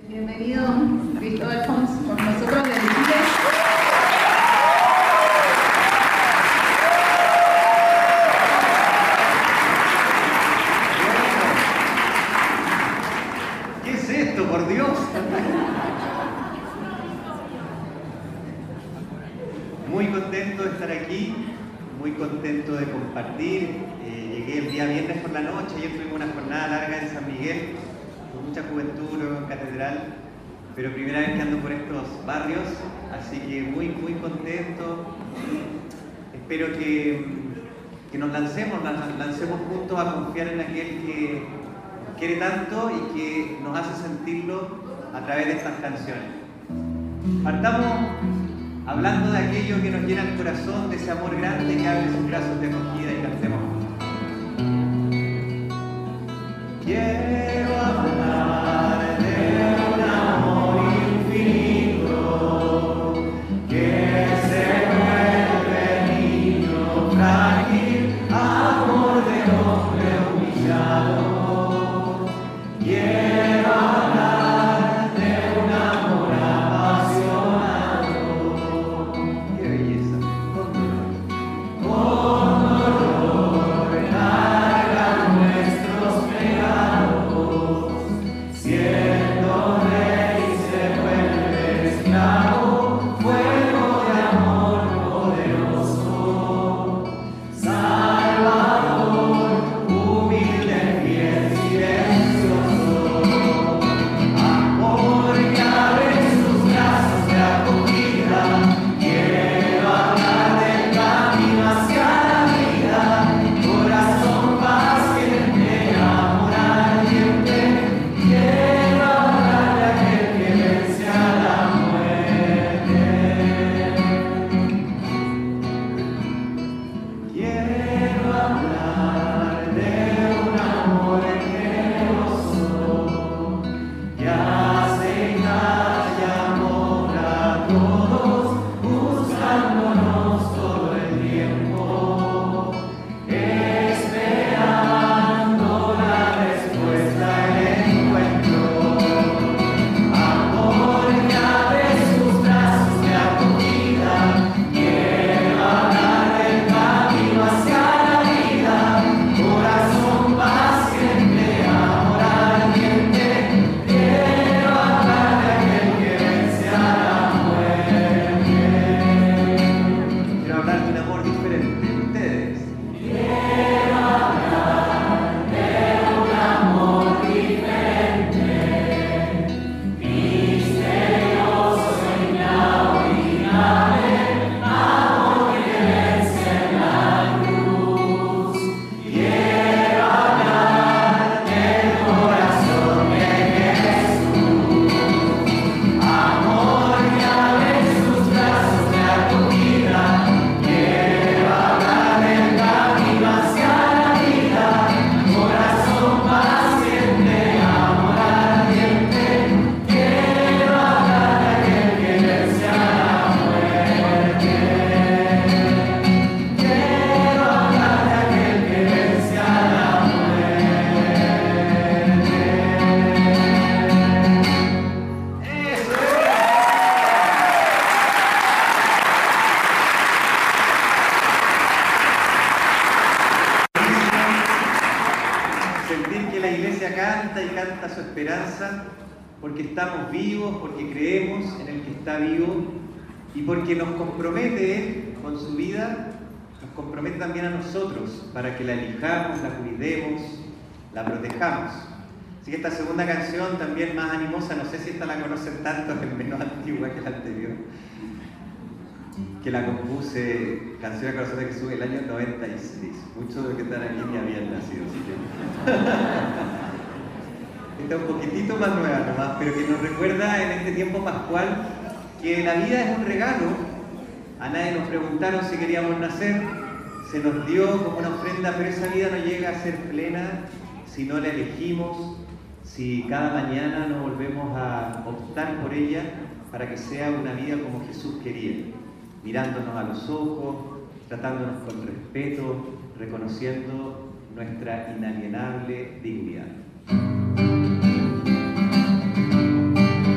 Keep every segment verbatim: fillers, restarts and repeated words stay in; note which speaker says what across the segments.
Speaker 1: Bienvenido, Cristóbal Fons, con nosotros desde Chile.
Speaker 2: ¿Qué es esto, por Dios? Muy contento de estar aquí, muy contento de compartir. Eh, llegué el día viernes por la noche, ayer tuvimos una jornada larga en San Miguel, con mucha juventud en catedral, pero primera vez que ando por estos barrios, así que muy, muy contento. Espero que, que nos lancemos, lancemos juntos a confiar en aquel que nos quiere tanto y que nos hace sentirlo a través de estas canciones. Partamos hablando de aquello que nos llena el corazón, de ese amor grande que abre sus brazos de acogida, y cantemos juntos. Quiero hablar de un amor infinito que se vuelve niño frágil, amor de hombre humillado. Quiero hablar de un amor apasionado. ¡Qué belleza! Con dolor, con dolor, cargan nuestros pecados. Siendo rey se vuelve esclavo, fuego de amor poderoso. Salvador, humilde, fiel, silencioso. Amor que abre sus brazos de acogida. Quiero hablar del camino hacia la vida. Corazón paciente, amor ardiente. Quiero hablar de aquel que vence a la muerte. Quiero hablar de un amor generoso que aceita y amor a todos, buscándonos todo el tiempo, esperando la respuesta, el encuentro. Amor que abre sus brazos de acogida. Quiero hablar del camino hacia la vida. Corazón paciente, amor ardiente. Quiero hablar de aquel que vence a la muerte. Quiero hablar de un amor diferente de ustedes. Quiero hablar de un amor diferente, misterioso, inauditable, amor que vence en la cruz. Quiero hablar del corazón de Jesús. Amor que abre sus brazos de acogida. Quiero hablar del camino hacia la vida. Corazón paciente, amor ardiente. Quiero hablar de aquel que vence a la muerte. Quiero hablar de aquel que vence a la muerte. ¡Eso es! Sentir que la iglesia canta y canta su esperanza, porque estamos vivos, porque creemos en el que está vivo y porque nos compromete Él con su vida, nos compromete también a nosotros para que la elijamos, la cuidemos, la protejamos. Así que esta segunda canción, también más animosa, no sé si esta la conocen tanto, es menos antigua que la anterior, que la compuse, Canción al Corazón de Jesús, el año noventa y seis. Muchos de los que están aquí ni habían nacido, así que... Esta es un poquitito más nueva nomás, pero que nos recuerda en este tiempo pascual que la vida es un regalo. A nadie nos preguntaron si queríamos nacer, se nos dio como una ofrenda, pero esa vida no llega a ser plena si no la elegimos, si cada mañana nos volvemos a optar por ella para que sea una vida como Jesús quería, mirándonos a los ojos, tratándonos con respeto, reconociendo nuestra inalienable dignidad.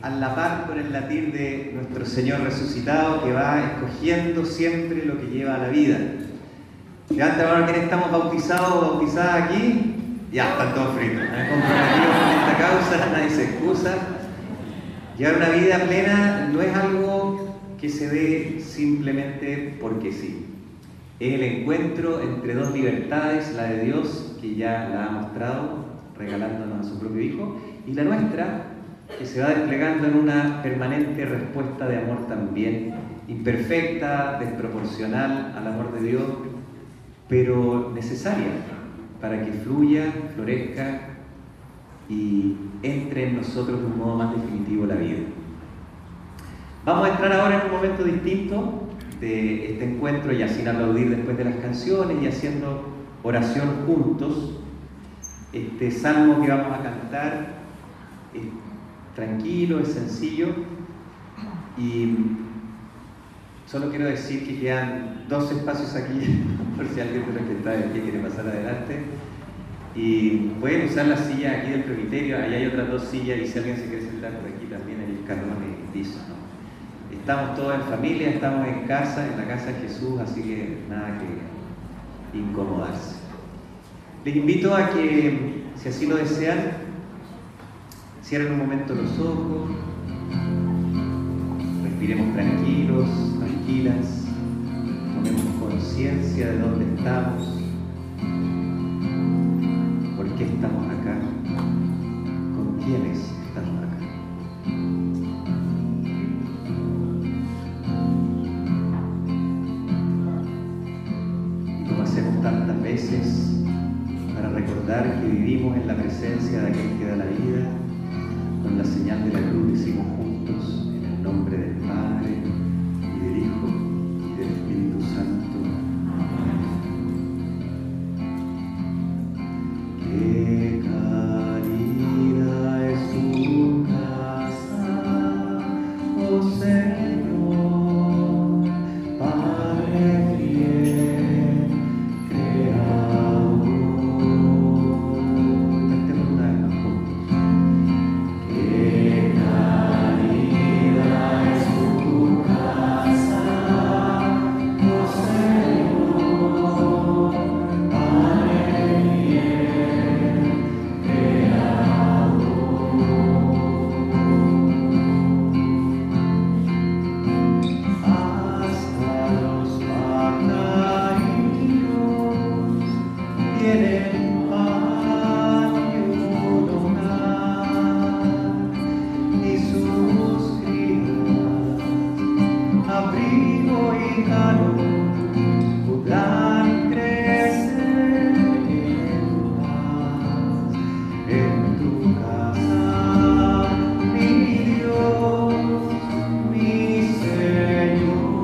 Speaker 2: a la par con el latir de nuestro Señor resucitado, que va escogiendo siempre lo que lleva a la vida. Levanta la mano, ¿quiénes estamos bautizados o bautizadas aquí? Ya, están todos fritos, ¿eh? Comprometidos con esta causa, nadie se excusa. Llevar una vida plena no es algo que se dé simplemente porque sí. Es el encuentro entre dos libertades, la de Dios, que ya la ha mostrado regalándonos a su propio Hijo, y la nuestra, que se va desplegando en una permanente respuesta de amor también, imperfecta, desproporcional al amor de Dios, pero necesaria para que fluya, florezca y entre en nosotros de un modo más definitivo la vida. Vamos a entrar ahora en un momento distinto de este encuentro, ya sin aplaudir después de las canciones y haciendo oración juntos. Este salmo que vamos a cantar es tranquilo, es sencillo, y solo quiero decir que quedan dos espacios aquí, por si alguien de los que está de pie quiere pasar adelante, y pueden usar la silla aquí del presbiterio, allá hay otras dos sillas, y si alguien se quiere sentar por aquí también hay escalones y piso, ¿no? Estamos todos en familia, estamos en casa, en la casa de Jesús, así que nada que incomodarse. Les invito a que, si así lo desean, cierren un momento los ojos, respiremos tranquilos, tranquilas, tomemos conciencia de dónde estamos, por qué estamos acá, con quiénes estamos acá. Y como hacemos tantas veces, para recordar que vivimos en la presencia de aquel que da la vida, con la señal de la cruz decimos juntos, en el nombre del Padre, y del Hijo, y del Espíritu Santo. Amén. Qué cálida es tu casa, oh Señor, Padre fiel, Creador. Cantemos una vez más juntos. Qué cálida es tu casa, oh Señor, Padre fiel, Creador. Hasta los pajarillos tienen pan y un hogar, y sus crías abrigo y calor podrán crecer en paz en tu casa, mi Dios, mi Señor.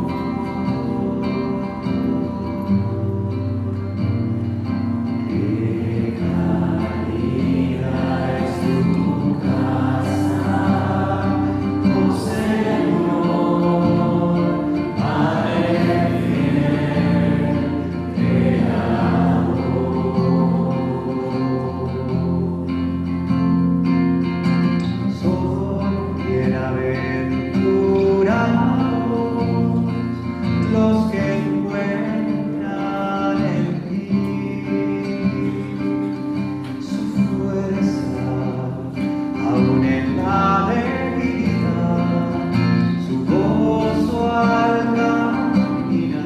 Speaker 2: Qué cálida es tu casa, oh Señor, Padre fiel, Creador. Son bienaventurados los que encuentran en ti su fuerza, aún en la debilidad, su gozo al caminar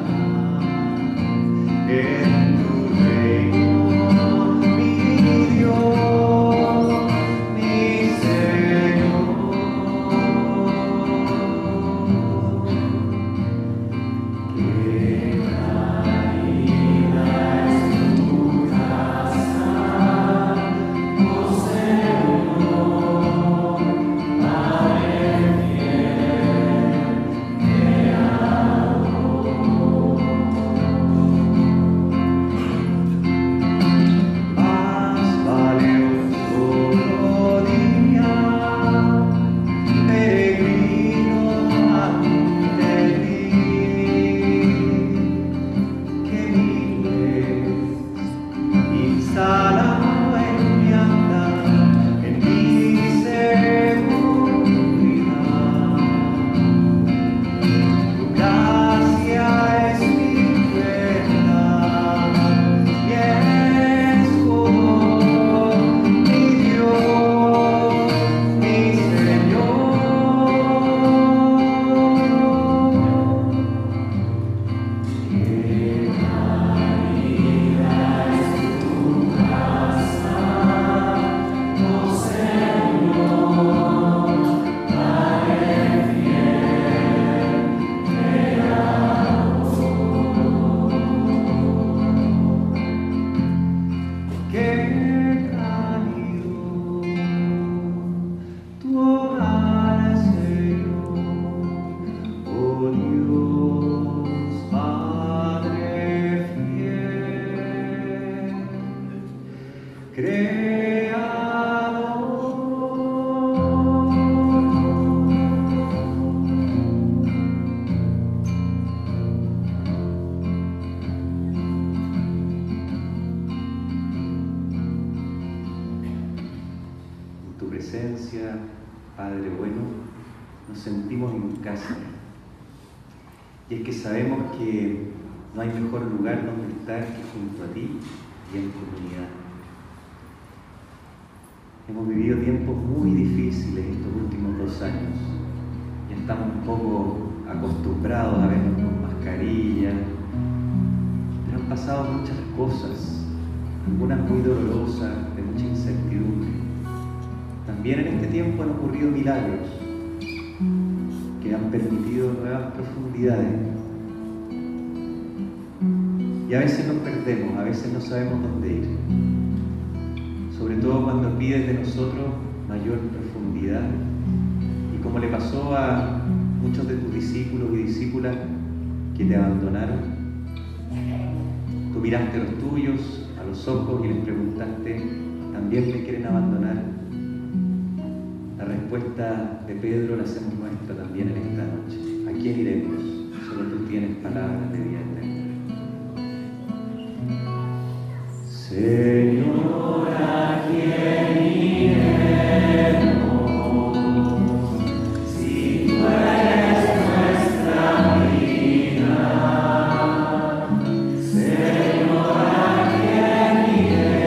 Speaker 2: en tu reino, mi Dios, mi Señor. Qué cálida es tu casa, oh Señor, Padre fiel, Creador. Más vale un solo día, peregrino ante ti, que miles instalado en mi andar, en mi seguridad,
Speaker 3: presencia, Padre bueno, nos sentimos en casa. Y es que sabemos que no hay mejor lugar donde estar que junto a ti y en comunidad. Hemos vivido tiempos muy difíciles estos últimos dos años. Ya estamos un poco acostumbrados a vernos con mascarilla, pero han pasado muchas cosas, algunas muy dolorosas, de mucha incertidumbre. También en este tiempo han ocurrido milagros que han permitido nuevas profundidades. Y a veces nos perdemos, a veces no sabemos dónde ir. Sobre todo cuando pides de nosotros mayor profundidad. Y como le pasó a muchos de tus discípulos y discípulas que te abandonaron, tú miraste a los tuyos, a los ojos y les preguntaste, ¿también me quieren abandonar? La respuesta de Pedro la hacemos nuestra también en esta noche. ¿A quién iremos? Solo tú tienes palabras de vida eterna. Señor, ¿a quién iremos? Si tú eres nuestra vida. Señor, ¿a quién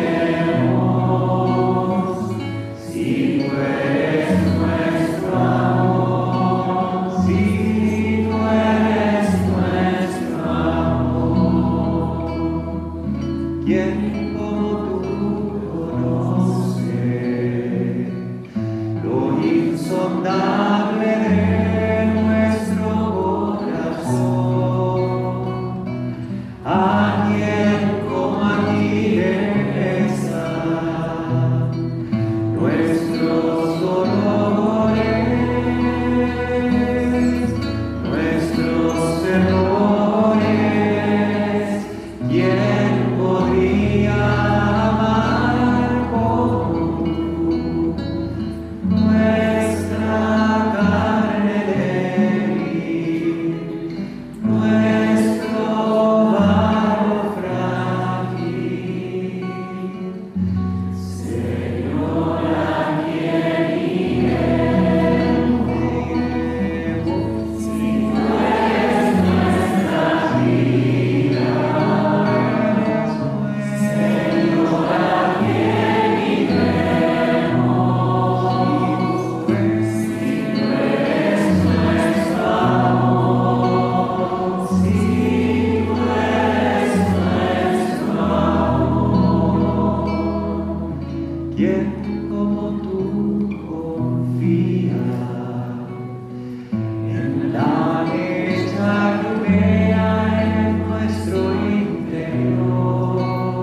Speaker 3: iremos? Si tú eres nuestro amor, si tú eres nuestro amor, ¿quién como tú conoce lo insondable de nuestro corazón? ¿A quién como a ti besa nuestros dolores, nuestros errores? ¿Quién podría amar como tú? Nuestra carne débil, nuestro barro frágil. Señor, ¿a quién iremos? Si tú eres nuestra vida. Señor, ¿a quién iremos? Si tú eres nuestro amor, si tú eres nuestro amor, ¿quién como tú confía en la leche que vea en nuestro interior?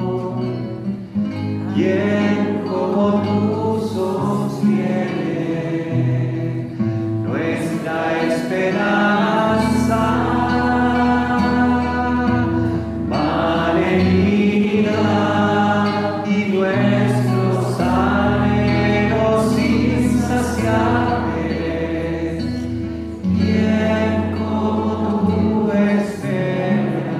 Speaker 3: ¿Quién como tú sostiene nuestra esperanza? Malherida y nuestros anhelos insaciables, ¿quién como tú espera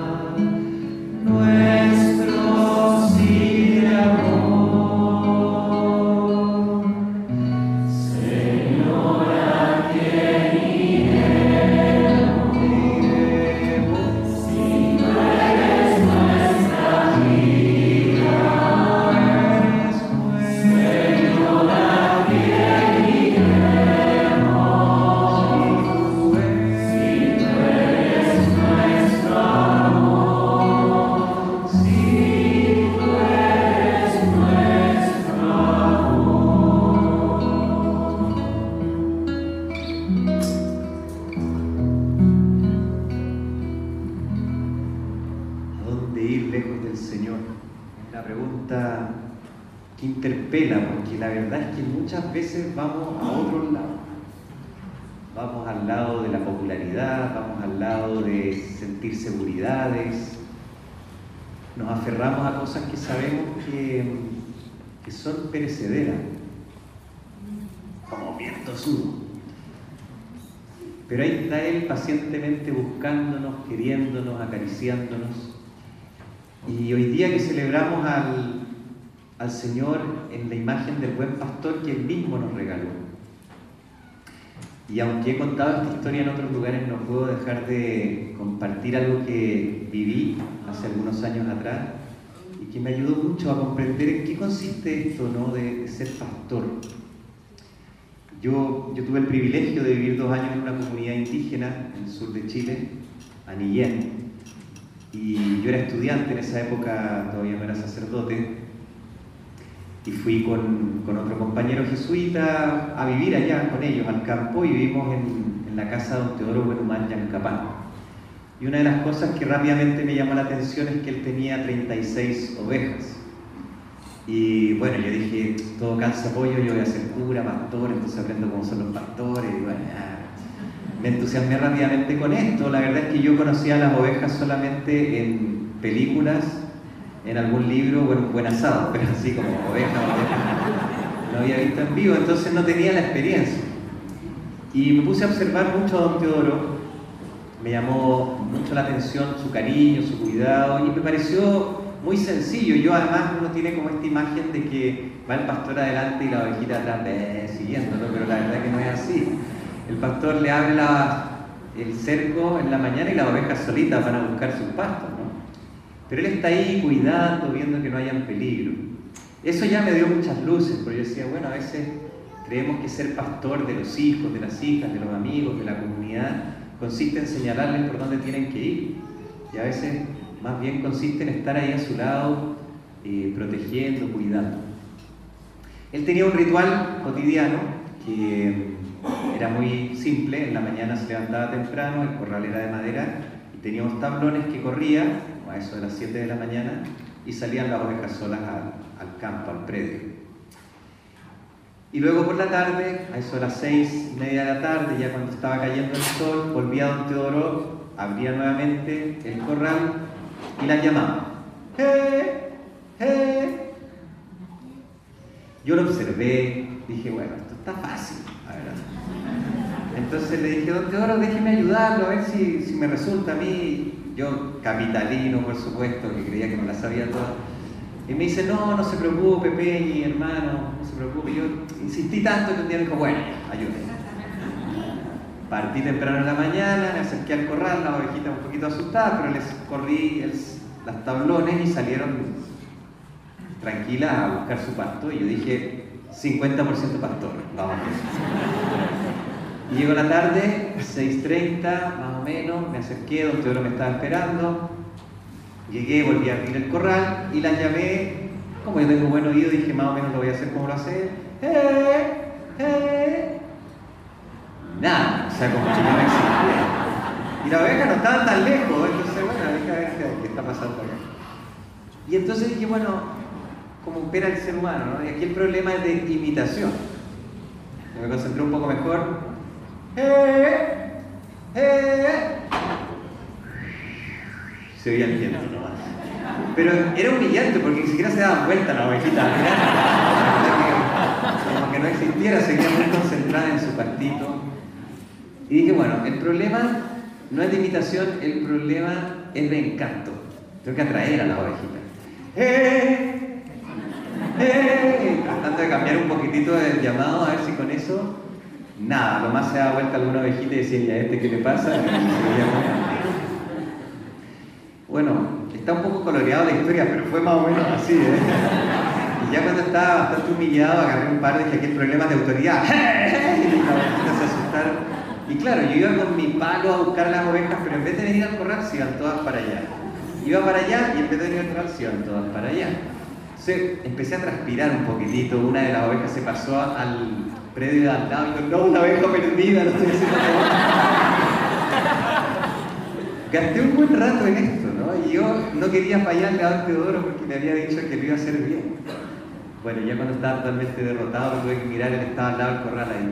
Speaker 3: nuestro sí de amor? Señor, ¿a quién iremos? Si tú eres nuestra vida. Señor, ¿a quién iremos? Si tú eres nuestro amor, si tú eres nuestro amor. ¿A dónde ir lejos del Señor? Es una pregunta que interpela, porque la verdad es que muchas veces vamos a otros lados. Vamos al lado de la popularidad, vamos al lado de sentir seguridades, nos aferramos a cosas que sabemos que que son perecederas, como bien tosudo. Pero ahí está Él pacientemente buscándonos, queriéndonos, acariciándonos. Y hoy día que celebramos al, al Señor en la imagen del buen pastor que Él mismo nos regaló. Y aunque he contado esta historia en otros lugares, no puedo dejar de compartir algo que viví hace algunos años atrás y que me ayudó mucho a comprender en qué consiste esto, ¿no?, de, de ser pastor. Yo, yo tuve el privilegio de vivir dos años en una comunidad indígena en el sur de Chile, Anillén, y yo era estudiante en esa época, todavía no era sacerdote, y fui con, con otro compañero jesuita a vivir allá con ellos, al campo, y vivimos en, en la casa de don Teodoro Buenumán Yancapán. Y una de las cosas que rápidamente me llamó la atención es que él tenía treinta y seis ovejas. Y bueno, yo dije, todo calza pollo, yo voy a ser cura, pastor, entonces aprendo cómo son los pastores, y bueno, ya. Me entusiasmé rápidamente con esto. La verdad es que yo conocía a las ovejas solamente en películas, en algún libro, bueno, buen asado, pero así como oveja, oveja, no había visto en vivo, entonces no tenía la experiencia. Y me puse a observar mucho a don Teodoro, me llamó mucho la atención su cariño, su cuidado, y me pareció muy sencillo. Yo además, uno tiene como esta imagen de que va el pastor adelante y la ovejita atrás, eh, siguiéndolo, pero la verdad que no es así. El pastor le abre la, el cerco en la mañana y las ovejas solitas van a buscar sus pastos, ¿no? Pero él está ahí cuidando, viendo que no hayan peligro. Eso ya me dio muchas luces, porque yo decía, bueno, a veces creemos que ser pastor de los hijos, de las hijas, de los amigos, de la comunidad, consiste en señalarles por dónde tienen que ir. Y a veces más bien consiste en estar ahí a su lado, eh, protegiendo, cuidando. Él tenía un ritual cotidiano que era muy simple. En la mañana se levantaba temprano, el corral era de madera, y tenía unos tablones que corrían a eso de las siete de la mañana, y salían las ovejas solas al, al campo, al predio. Y luego por la tarde, a eso de las seis y media de la tarde, ya cuando estaba cayendo el sol, volvía don Teodoro, abría nuevamente el corral y las llamaba. ¡Eh! ¡Eh! Yo lo observé, dije, bueno, esto está fácil, la verdad. Entonces le dije, don Teodoro, déjeme ayudarlo, a ver si, si me resulta a mí. Yo, capitalino, por supuesto, que creía que me la sabía toda. Y me dice, no, no se preocupe, Peñi, hermano, no se preocupe. Yo insistí tanto que un día me dijo, bueno, ayúdeme. Partí temprano en la mañana, me acerqué al corral, las ovejitas un poquito asustadas, pero les corrí el, las tablones y salieron tranquilas a buscar su pasto. Y yo dije, cincuenta por ciento pastor, vamos a ver. Y llegó la tarde, seis treinta más o menos, me acerqué, don Teodoro me estaba esperando. Llegué, volví a abrir el corral y las llamé. Como yo tengo buen oído, dije más o menos lo voy a hacer como lo hace. ¡Eh! ¡Eh! Nada, o sea, como que no existía. Y las ovejas no estaban tan lejos, entonces, bueno, dije a ver qué, qué está pasando acá. Y entonces dije, bueno, como opera el ser humano, ¿no? Y aquí el problema es de imitación. Me concentré un poco mejor. ¡Eh! ¡Eh! Se oía el viento nomás. Pero era humillante porque ni siquiera se daban vuelta la ovejita. Como que no existiera, seguía muy concentrada en su pastito. Y dije, bueno, el problema no es de imitación, el problema es de encanto. Tengo que atraer a la ovejita. ¡Eh! ¡Eh! Tratando de cambiar un poquitito el llamado, a ver si con eso, nada, lo más se da vuelta alguna ovejita y decía, ¿y a este qué le pasa? Bueno, está un poco coloreado la historia, pero fue más o menos así, ¿eh? Y ya cuando estaba bastante humillado, agarré un par de que aquí el problema es de autoridad. Y las ovejitas se asustaron. Y claro, yo iba con mi palo a buscar las ovejas, pero en vez de venir al corral, se iban todas para allá. Iba para allá y en vez de venir al corral, se iban todas para allá. Entonces empecé a transpirar un poquitito. Una de las ovejas se pasó al predio de al lado y dijo, no, una oveja perdida, no estoy haciendo nada. Gasté un buen rato en esto, ¿no? Y yo no quería fallarle a don Teodoro porque me había dicho que lo iba a hacer bien. Bueno, ya cuando estaba totalmente derrotado, tuve que mirar, él estaba al lado del corral ahí.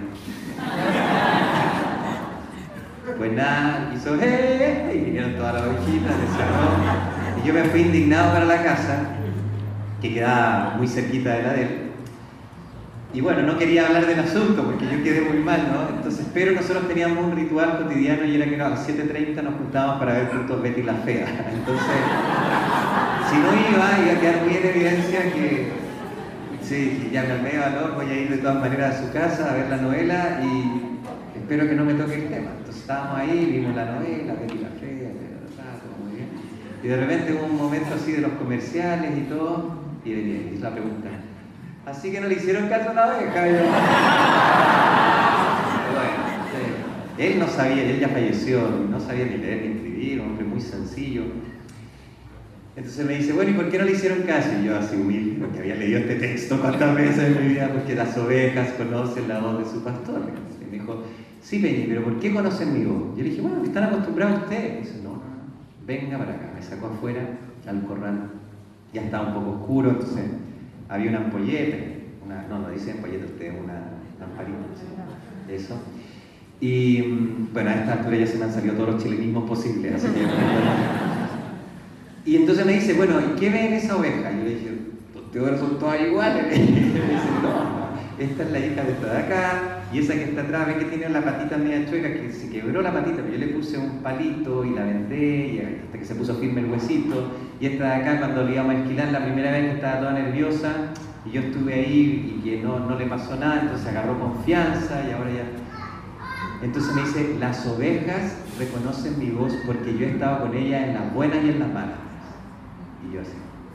Speaker 3: Pues nada, hizo ¡eh! Y vinieron todas las ovejitas, le cerró. Y yo me fui indignado para la casa, que quedaba muy cerquita de la de él. Y bueno, no quería hablar del asunto porque yo quedé muy mal, ¿no? Entonces, pero nosotros teníamos un ritual cotidiano y era que a las siete treinta nos juntábamos para ver juntos Betty la Fea. Entonces, si no iba, iba a quedar muy en evidencia que, sí, ya me armé de valor, voy a ir de todas maneras a su casa a ver la novela y espero que no me toque el tema. Entonces estábamos ahí, vimos la novela, Betty la Fea, todo muy bien. Y de repente hubo un momento así de los comerciales y todo, y venía, y la pregunta. Así que no le hicieron caso a la oveja. Yo. Bueno, sí. Él no sabía, él ya falleció, no sabía ni leer ni escribir, un hombre muy sencillo. Entonces me dice, bueno, ¿y por qué no le hicieron caso? Y yo así humilde, porque había leído este texto cuántas veces en mi vida, porque las ovejas conocen la voz de su pastor. Y me dijo, sí, Peñi, pero ¿por qué conocen mi voz? Yo le dije, bueno, están acostumbrados ustedes. Y dice, no, no, venga para acá. Me sacó afuera al corral. Ya estaba un poco oscuro, entonces había una ampolleta, una, no, no dice ampolleta usted, una lamparita, ¿sí? Eso. Y bueno, a esta altura ya se me han salido todos los chilenismos posibles, así que... Y entonces me dice, bueno, ¿y qué ve en esa oveja? Y yo le dije, ustedes son todas iguales. Y me dice, no, esta es la hija de esta de acá, y esa que está atrás, ve que tiene la patita media chueca, que se quebró la patita, pero yo le puse un palito y la vendé, y hasta que se puso firme el huesito. Y esta de acá, cuando le íbamos a esquilar la primera vez, que estaba toda nerviosa, y yo estuve ahí y que no, no le pasó nada, entonces agarró confianza y ahora ya... Entonces me dice, las ovejas reconocen mi voz porque yo he estado con ellas en las buenas y en las malas. Y yo así.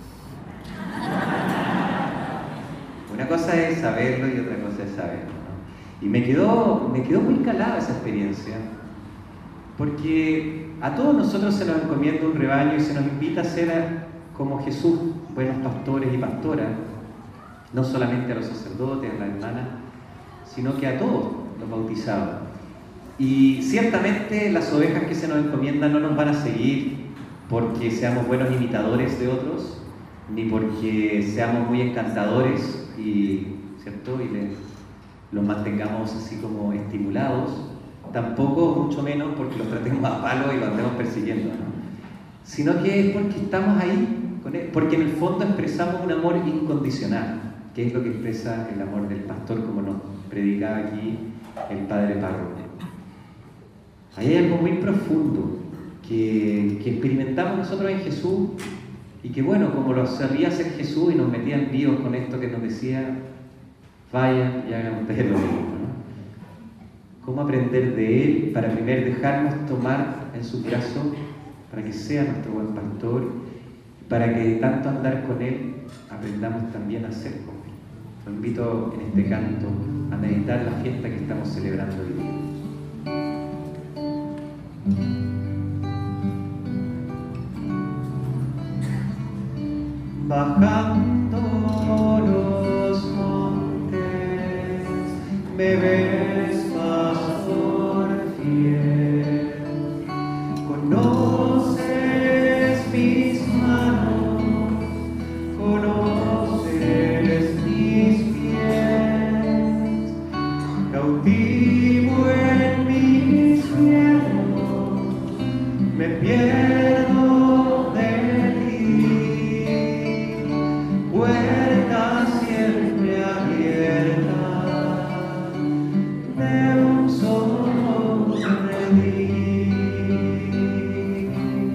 Speaker 3: Una cosa es saberlo y otra cosa es saberlo, ¿no? Y me quedó, me quedó muy calada esa experiencia, porque a todos nosotros se nos encomienda un rebaño y se nos invita a ser como Jesús, buenos pastores y pastoras, no solamente a los sacerdotes, a las hermanas, sino que a todos los bautizados. Y ciertamente las ovejas que se nos encomiendan no nos van a seguir porque seamos buenos imitadores de otros, ni porque seamos muy encantadores y, ¿cierto? y les, los mantengamos así como estimulados, tampoco, mucho menos, porque los tratemos a palo y los andemos persiguiendo, ¿no? Sino que es porque estamos ahí, con él, porque en el fondo expresamos un amor incondicional, que es lo que expresa el amor del pastor, como nos predicaba aquí el padre párroco. Ahí hay algo muy profundo que, que experimentamos nosotros en Jesús y que, bueno, como lo sabía hacer Jesús y nos metía en líos con esto que nos decía, vayan y hagan ustedes lo mismo, ¿no? ¿Cómo aprender de Él para primero dejarnos tomar en su brazo, para que sea nuestro buen pastor, para que tanto andar con Él aprendamos también a ser como Él? Los invito en este canto a meditar la fiesta que estamos celebrando hoy día. Bajando los montes, me ves pastor fiel, conoces mis manos, conoces mis pies, cautivo en mis miedos, me pierdo de puerta siempre abierta de un solo redil.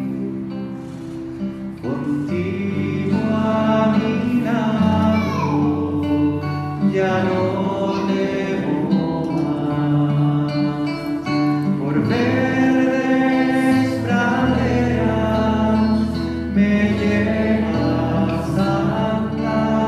Speaker 3: Contigo a mi lado ya no debo más, por verdes praderas me llevas a andar.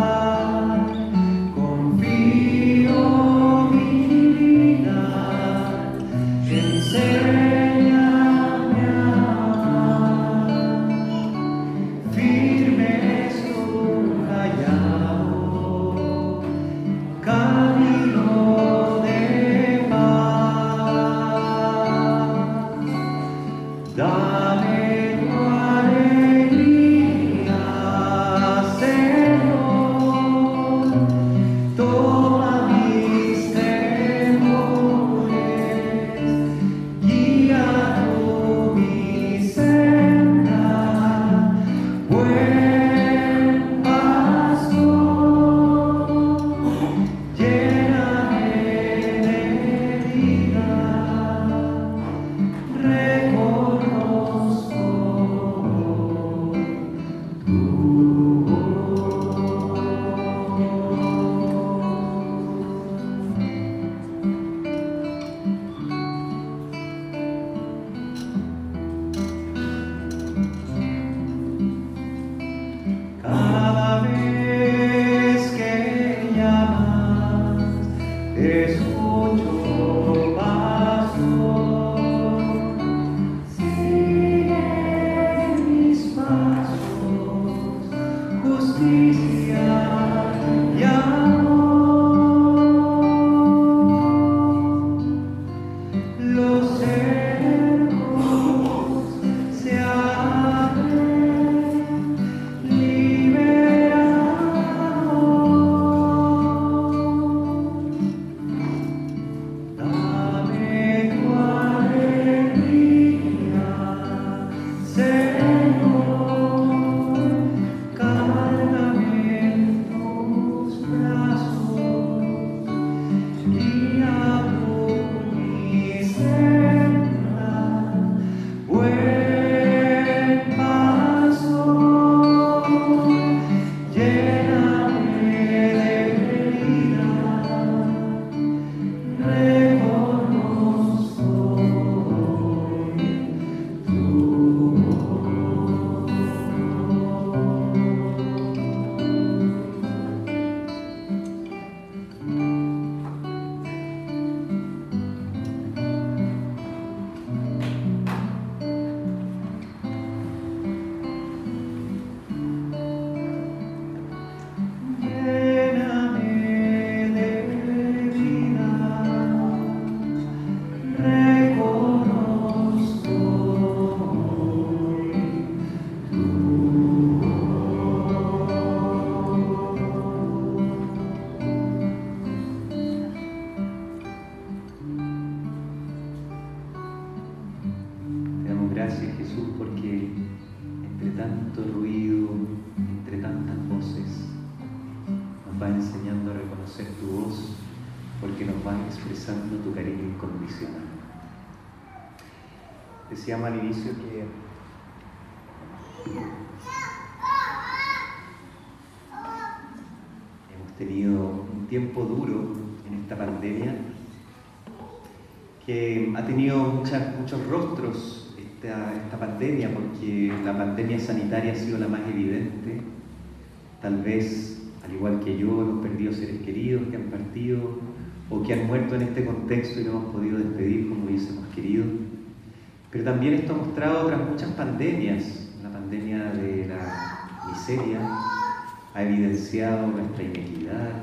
Speaker 3: nos vas enseñando a reconocer tu voz, porque nos vas expresando tu cariño incondicional. Decíamos al inicio que hemos tenido un tiempo duro en esta pandemia, que ha tenido muchas, muchos rostros esta, esta pandemia, porque la pandemia sanitaria ha sido la más evidente. Tal vez, al igual que yo, hemos perdido seres queridos que han partido o que han muerto en este contexto y no hemos podido despedir como hubiésemos querido. Pero también esto ha mostrado otras muchas pandemias. La pandemia de la miseria ha evidenciado nuestra inequidad.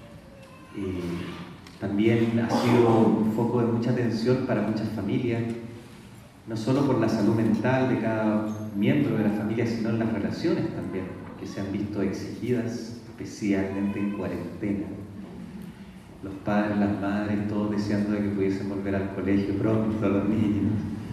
Speaker 3: Eh, también ha sido un foco de mucha tensión para muchas familias, no solo por la salud mental de cada miembro de la familia, sino en las relaciones también, que se han visto exigidas, especialmente en cuarentena. Los padres, las madres, todos deseando de que pudiesen volver al colegio pronto, los niños.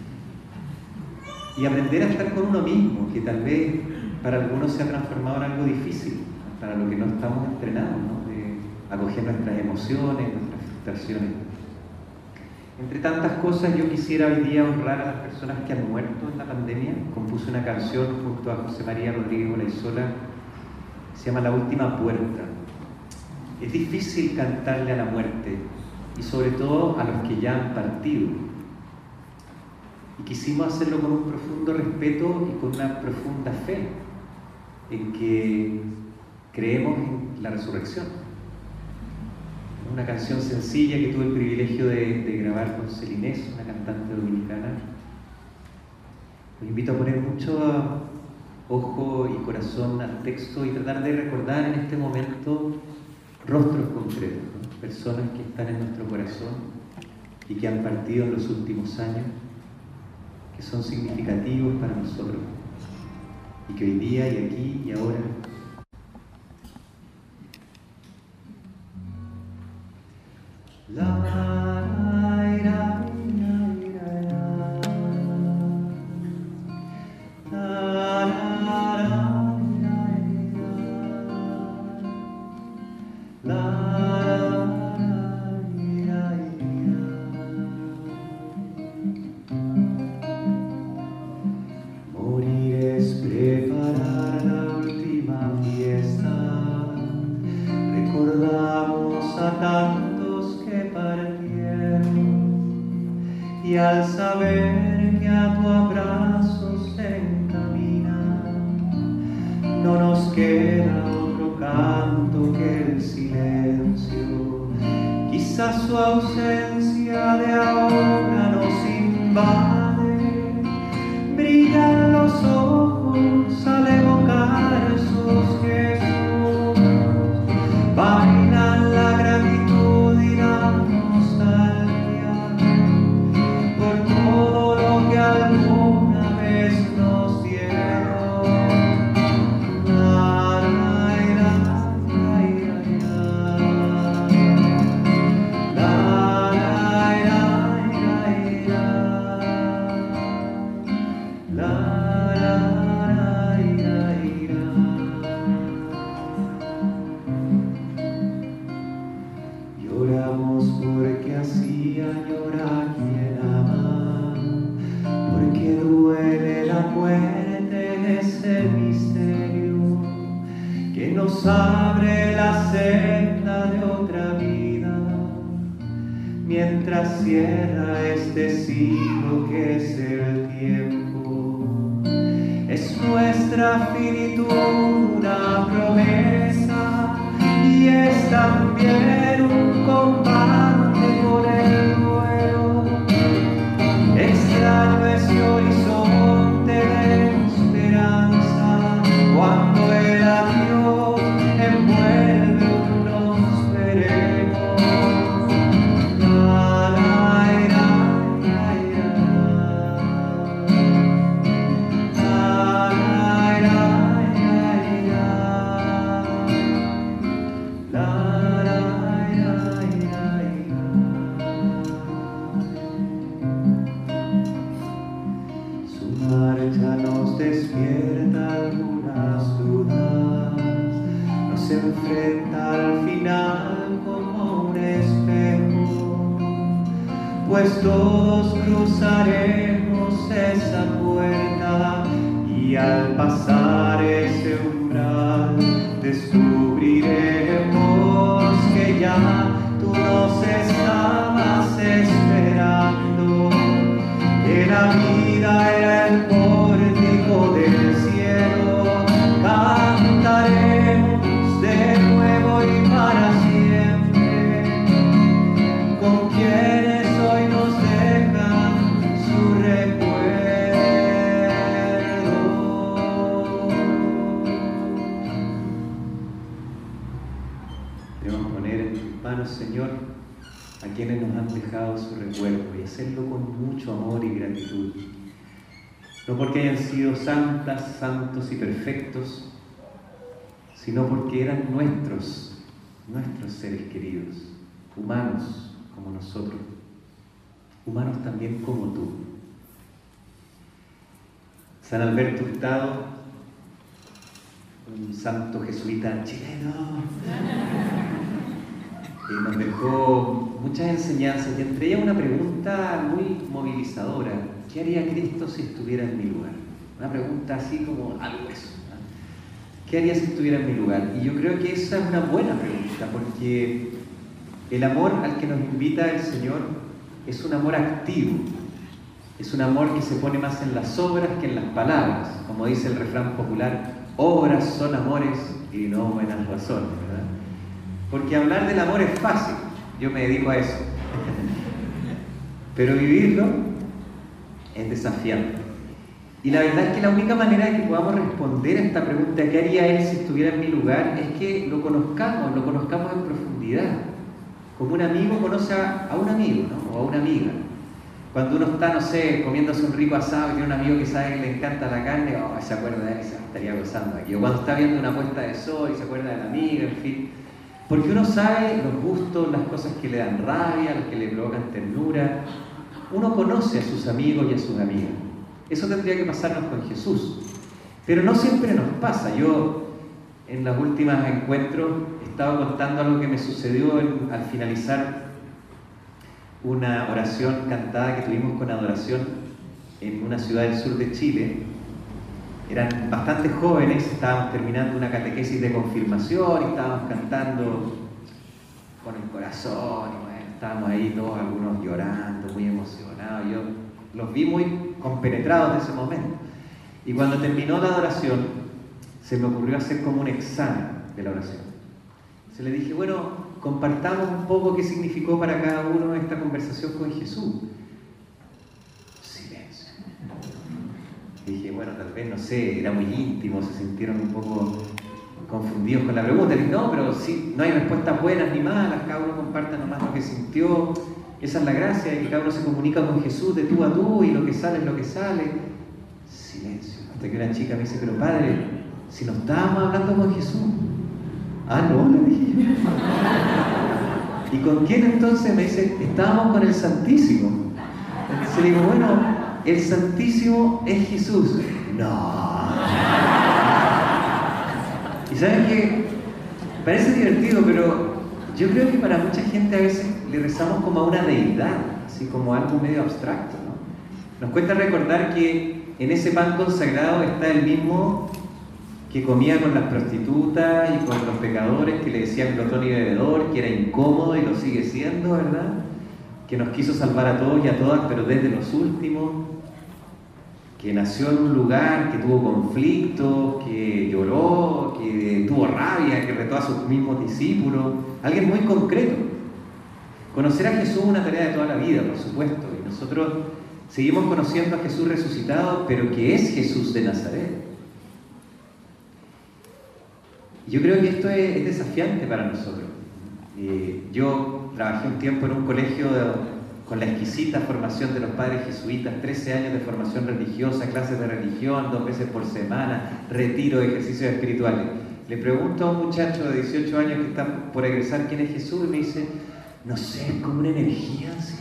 Speaker 3: Y aprender a estar con uno mismo, que tal vez para algunos se ha transformado en algo difícil, para lo que no estamos entrenados, ¿no? De acoger nuestras emociones, nuestras frustraciones. Entre tantas cosas, yo quisiera hoy día honrar a las personas que han muerto en la pandemia. Compuse una canción junto a José María Rodríguez Olaizola, se llama La Última Puerta. Es difícil cantarle a la muerte, y sobre todo a los que ya han partido. Y quisimos hacerlo con un profundo respeto y con una profunda fe en que creemos en la resurrección. Una canción sencilla que tuve el privilegio de, de grabar con Celinés, una cantante dominicana. Los invito a poner mucho ojo y corazón al texto y tratar de recordar en este momento rostros concretos, ¿no? Personas que están en nuestro corazón y que han partido en los últimos años, que son significativos para nosotros y que hoy día y aquí y ahora la, la, la, y al saber que a tu abrazo se encamina, no nos queda otro canto que el silencio. Quizás su ausencia de ahora nos invade, brillan los ojos al evocar sus gestos, bailan la gratitud y la nostalgia por todo lo que alguna vez nos dieron. La, la, la, la, la, la, la, la, lloramos porque así añora quien ama, porque duele la muerte, es el misterio que nos abre la senda de otra vida, mientras cierra este siglo que es el tiempo. Es nuestra finitud una promesa y es también un combate por el duelo. Extraño ese horizonte de esperanza cuando el adiós envuelve un nos veremos. La, la, la, la, la, la, la, la, la, la, la. se enfrenta al final como un espejo, pues todos cruzaremos esa puerta y al pasar ese umbral descubriremos que ya tú nos estabas esperando, que la vida era el pórtico del cielo. Cantaremos de nuevo y para siempre con quienes hoy nos dejan su recuerdo. Debemos poner en tus manos, Señor, a quienes nos han dejado su recuerdo y hacerlo con mucho amor y gratitud. No porque hayan sido santas, santos y perfectos, sino porque eran nuestros, nuestros seres queridos, humanos como nosotros, humanos también como tú. San Alberto Hurtado, un santo jesuita chileno, que nos dejó muchas enseñanzas y entre ellas una pregunta muy movilizadora: ¿qué haría Cristo si estuviera en mi lugar? Una pregunta así como algo eso, ¿no? ¿Qué haría si estuviera en mi lugar? Y yo creo que esa es una buena pregunta, porque el amor al que nos invita el Señor es un amor activo, es un amor que se pone más en las obras que en las palabras, como dice el refrán popular: obras son amores y no buenas razones, ¿verdad? Porque hablar del amor es fácil, yo me dedico a eso, pero vivirlo es desafiante. Y la verdad es que la única manera de que podamos responder a esta pregunta, ¿qué haría él si estuviera en mi lugar?, es que lo conozcamos, lo conozcamos en profundidad, como un amigo conoce a, a un amigo, ¿no? O a una amiga. Cuando uno está, no sé, comiéndose un rico asado y tiene un amigo que sabe que le encanta la carne, oh, se acuerda de él y se estaría gozando aquí. O cuando está viendo una puesta de sol y se acuerda de la amiga, en fin. Porque uno sabe los gustos, las cosas que le dan rabia, las que le provocan ternura. Uno conoce a sus amigos y a sus amigas. Eso tendría que pasarnos con Jesús. Pero no siempre nos pasa. Yo, en los últimos encuentros, estaba contando algo que me sucedió en, al finalizar una oración cantada que tuvimos con adoración en una ciudad del sur de Chile. Eran bastante jóvenes, estábamos terminando una catequesis de confirmación y estábamos cantando con el corazón, y bueno, estábamos ahí todos, algunos llorando, muy emocionados. Yo los vi muy compenetrados de ese momento. Y cuando terminó la adoración, se me ocurrió hacer como un examen de la oración. Se le dije, bueno, compartamos un poco qué significó para cada uno esta conversación con Jesús. Silencio. Dije, bueno, tal vez, no sé, era muy íntimo, se sintieron un poco confundidos con la pregunta. Le dije, no, pero sí, no hay respuestas buenas ni malas, cada uno comparte nomás lo que sintió. Esa es la gracia, de que cada uno se comunica con Jesús de tú a tú y lo que sale es lo que sale. Silencio. Hasta que una chica me dice, pero padre, si no estábamos hablando con Jesús. Ah, no, le dije yo. ¿Y con quién entonces? Me dice, estábamos con el Santísimo. Entonces le digo, bueno, el Santísimo es Jesús. No. Y saben que parece divertido, pero yo creo que para mucha gente a veces le rezamos como a una deidad, así como algo medio abstracto, ¿no? Nos cuesta recordar que en ese pan consagrado está el mismo que comía con las prostitutas y con los pecadores, que le decían glotón y bebedor, que era incómodo y lo sigue siendo, ¿verdad? Que nos quiso salvar a todos y a todas, pero desde los últimos, que nació en un lugar, que tuvo conflictos, que lloró, que tuvo rabia, que retó a sus mismos discípulos, alguien muy concreto. Conocer a Jesús es una tarea de toda la vida, por supuesto, y nosotros seguimos conociendo a Jesús resucitado, pero que es Jesús de Nazaret. Yo creo que esto es, es desafiante para nosotros. Eh, yo trabajé un tiempo en un colegio de, con la exquisita formación de los padres jesuitas, trece años de formación religiosa, clases de religión, dos veces por semana, retiro de ejercicios espirituales. Le pregunto a un muchacho de dieciocho años que está por egresar quién es Jesús y me dice, no sé, es como una energía así.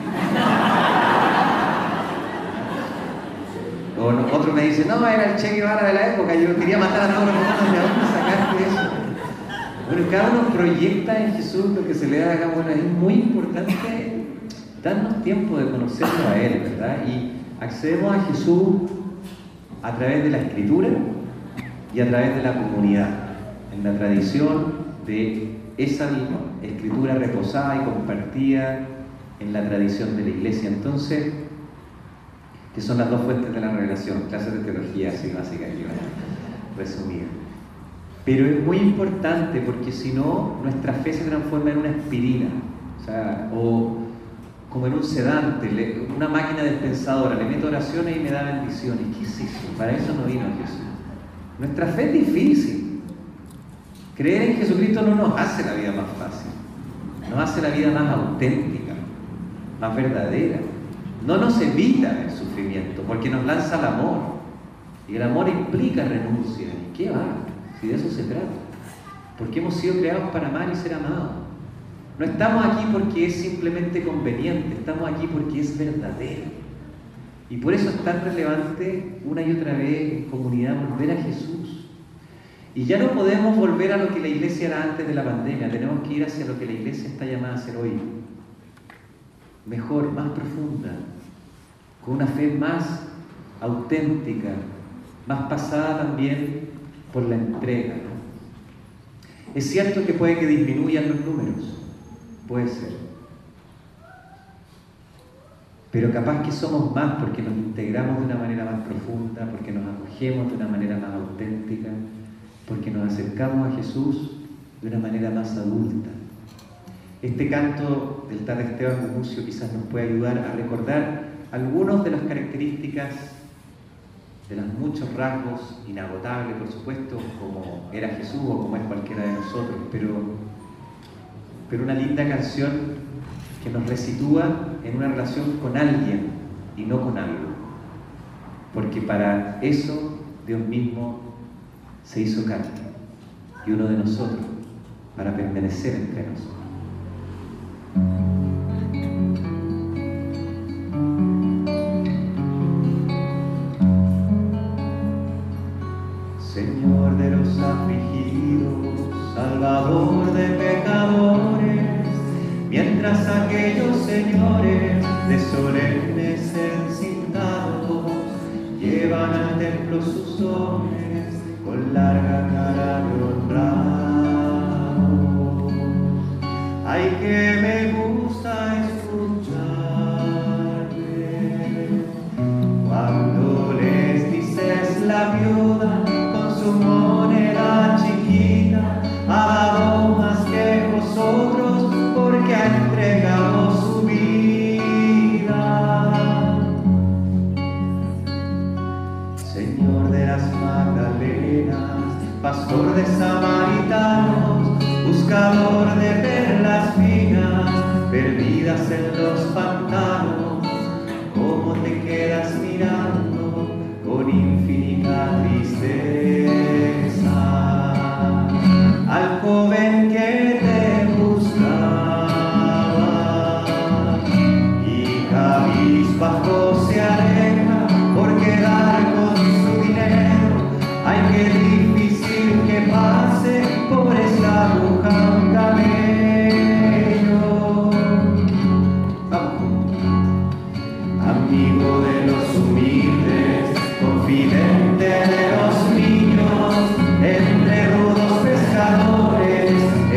Speaker 3: O no, otro me dice, no, era el Che Guevara de la época, yo quería matar a todos los romanos, ¿de dónde sacaste eso? Bueno, cada uno proyecta en Jesús lo que se le da acá. Bueno, es muy importante darnos tiempo de conocerlo a Él, ¿verdad? Y accedemos a Jesús a través de la Escritura y a través de la comunidad, en la tradición de esa misma Escritura reposada y compartida en la tradición de la Iglesia. Entonces, que son las dos fuentes de la revelación, clases de teología así básica, resumida. Pero es muy importante porque si no, nuestra fe se transforma en una aspirina, o sea, o como en un sedante, le, una máquina dispensadora, le meto oraciones y me da bendiciones. ¿Qué es eso? Para eso no vino Jesús. Nuestra fe es difícil. Creer en Jesucristo no nos hace la vida más fácil, nos hace la vida más auténtica, más verdadera. No nos evita el sufrimiento, porque nos lanza el amor. Y el amor implica renuncia. ¿Y qué va? Si de eso se trata. Porque hemos sido creados para amar y ser amados. No estamos aquí porque es simplemente conveniente, estamos aquí porque es verdadero. Y por eso es tan relevante una y otra vez en comunidad volver a Jesús. Y ya no podemos volver a lo que la iglesia era antes de la pandemia, tenemos que ir hacia lo que la iglesia está llamada a ser hoy. Mejor, más profunda, con una fe más auténtica, más pasada también por la entrega, ¿no? Es cierto que puede que disminuyan los números, puede ser, pero capaz que somos más porque nos integramos de una manera más profunda, porque nos acogemos de una manera más auténtica, porque nos acercamos a Jesús de una manera más adulta. Este canto del tal Esteban Gumucio quizás nos puede ayudar a recordar algunas de las características, de los muchos rasgos inagotables, por supuesto, como era Jesús o como es cualquiera de nosotros, pero, pero una linda canción que nos resitúa en una relación con alguien y no con algo, porque para eso Dios mismo se hizo carne y uno de nosotros, para permanecer entre nosotros.
Speaker 2: Señor de los afligidos, Salvador de pecadores, mientras aquellos señores de solemnes encintados llevan al templo sus dones con larga cara de honrados. Ay, que me gusta escucharte cuando les dices la viuda su moneda chiquita ha dado más que vosotros porque ha entregado su vida. Señor de las Magdalenas, pastor de samaritanos, buscador de perlas finas, perdidas en los pantanos, ¿cómo te quedas mirando con infinita tristeza al joven que te buscaba y cabizbajo se aleja por quedar con su dinero? Ay, qué difícil que pase por esa aguja un camello. Amigo de los humildes, confidente de los niños, entre rudos pescadores,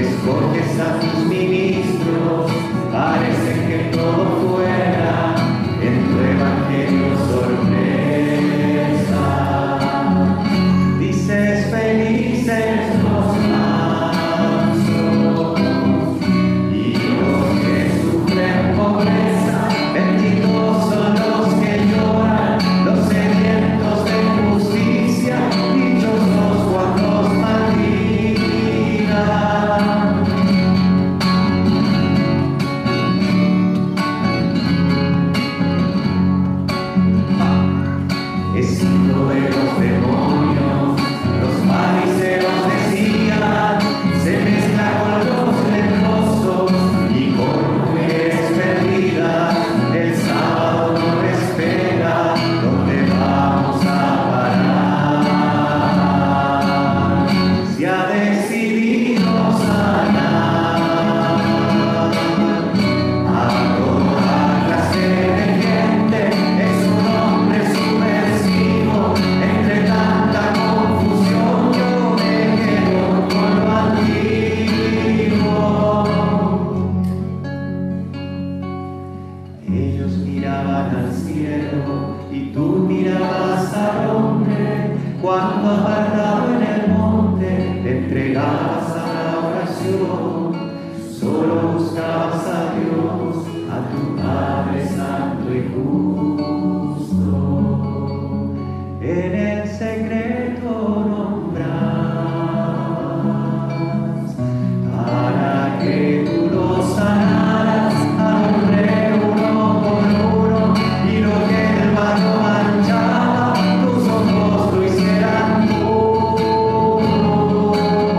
Speaker 3: oración, solo buscabas a Dios, a tu Padre Santo y justo. En el secreto nombrabas, para que tú lo sanaras a un rey uno por uno, y lo que el barro manchaba, tus ojos lo hicieran puro.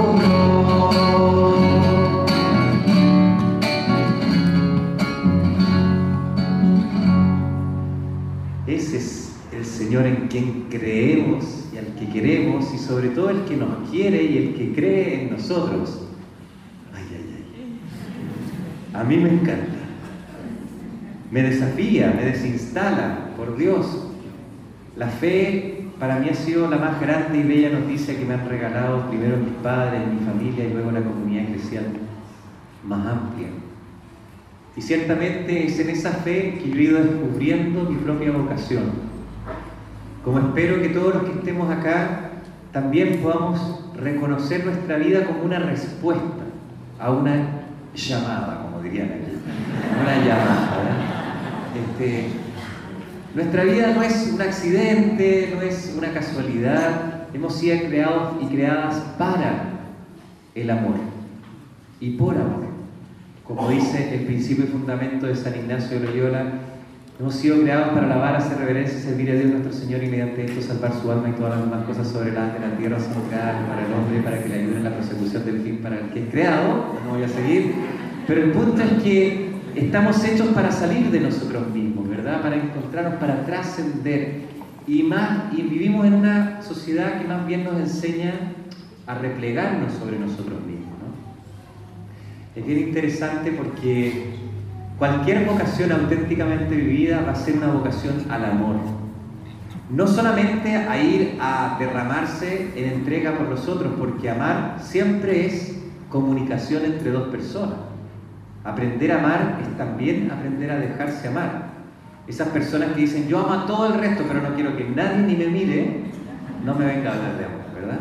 Speaker 3: Ese es el Señor en quien creemos y al que queremos, y sobre todo el que nos quiere y el que cree en nosotros. Ay, ay, ay. A mí me encanta. Me desafía, me desinstala, por Dios. La fe para mí ha sido la más grande y bella noticia que me han regalado primero mis padres, mi familia y luego la comunidad eclesial más amplia. Y ciertamente es en esa fe que yo he ido descubriendo mi propia vocación. Como espero que todos los que estemos acá también podamos reconocer nuestra vida como una respuesta a una llamada, como dirían aquí, una llamada. Este, nuestra vida no es un accidente, no es una casualidad, hemos sido creados y creadas para el amor y por amor. Como dice el principio y fundamento de San Ignacio de Loyola, hemos sido creados para alabar, hacer reverencia y servir a Dios nuestro Señor, y mediante esto salvar su alma y todas las demás cosas sobre la, de la tierra son creadas para el hombre, para que le ayuden en la persecución del fin para el que es creado. No voy a seguir, pero el punto es que estamos hechos para salir de nosotros mismos, ¿verdad? Para encontrarnos, para trascender, y más, y vivimos en una sociedad que más bien nos enseña a replegarnos sobre nosotros mismos, ¿no? Es bien interesante porque cualquier vocación auténticamente vivida va a ser una vocación al amor. No solamente a ir a derramarse en entrega por los otros, porque amar siempre es comunicación entre dos personas. Aprender a amar es también aprender a dejarse amar. Esas personas que dicen, yo amo a todo el resto, pero no quiero que nadie ni me mire, no me venga a hablar de amor, ¿verdad?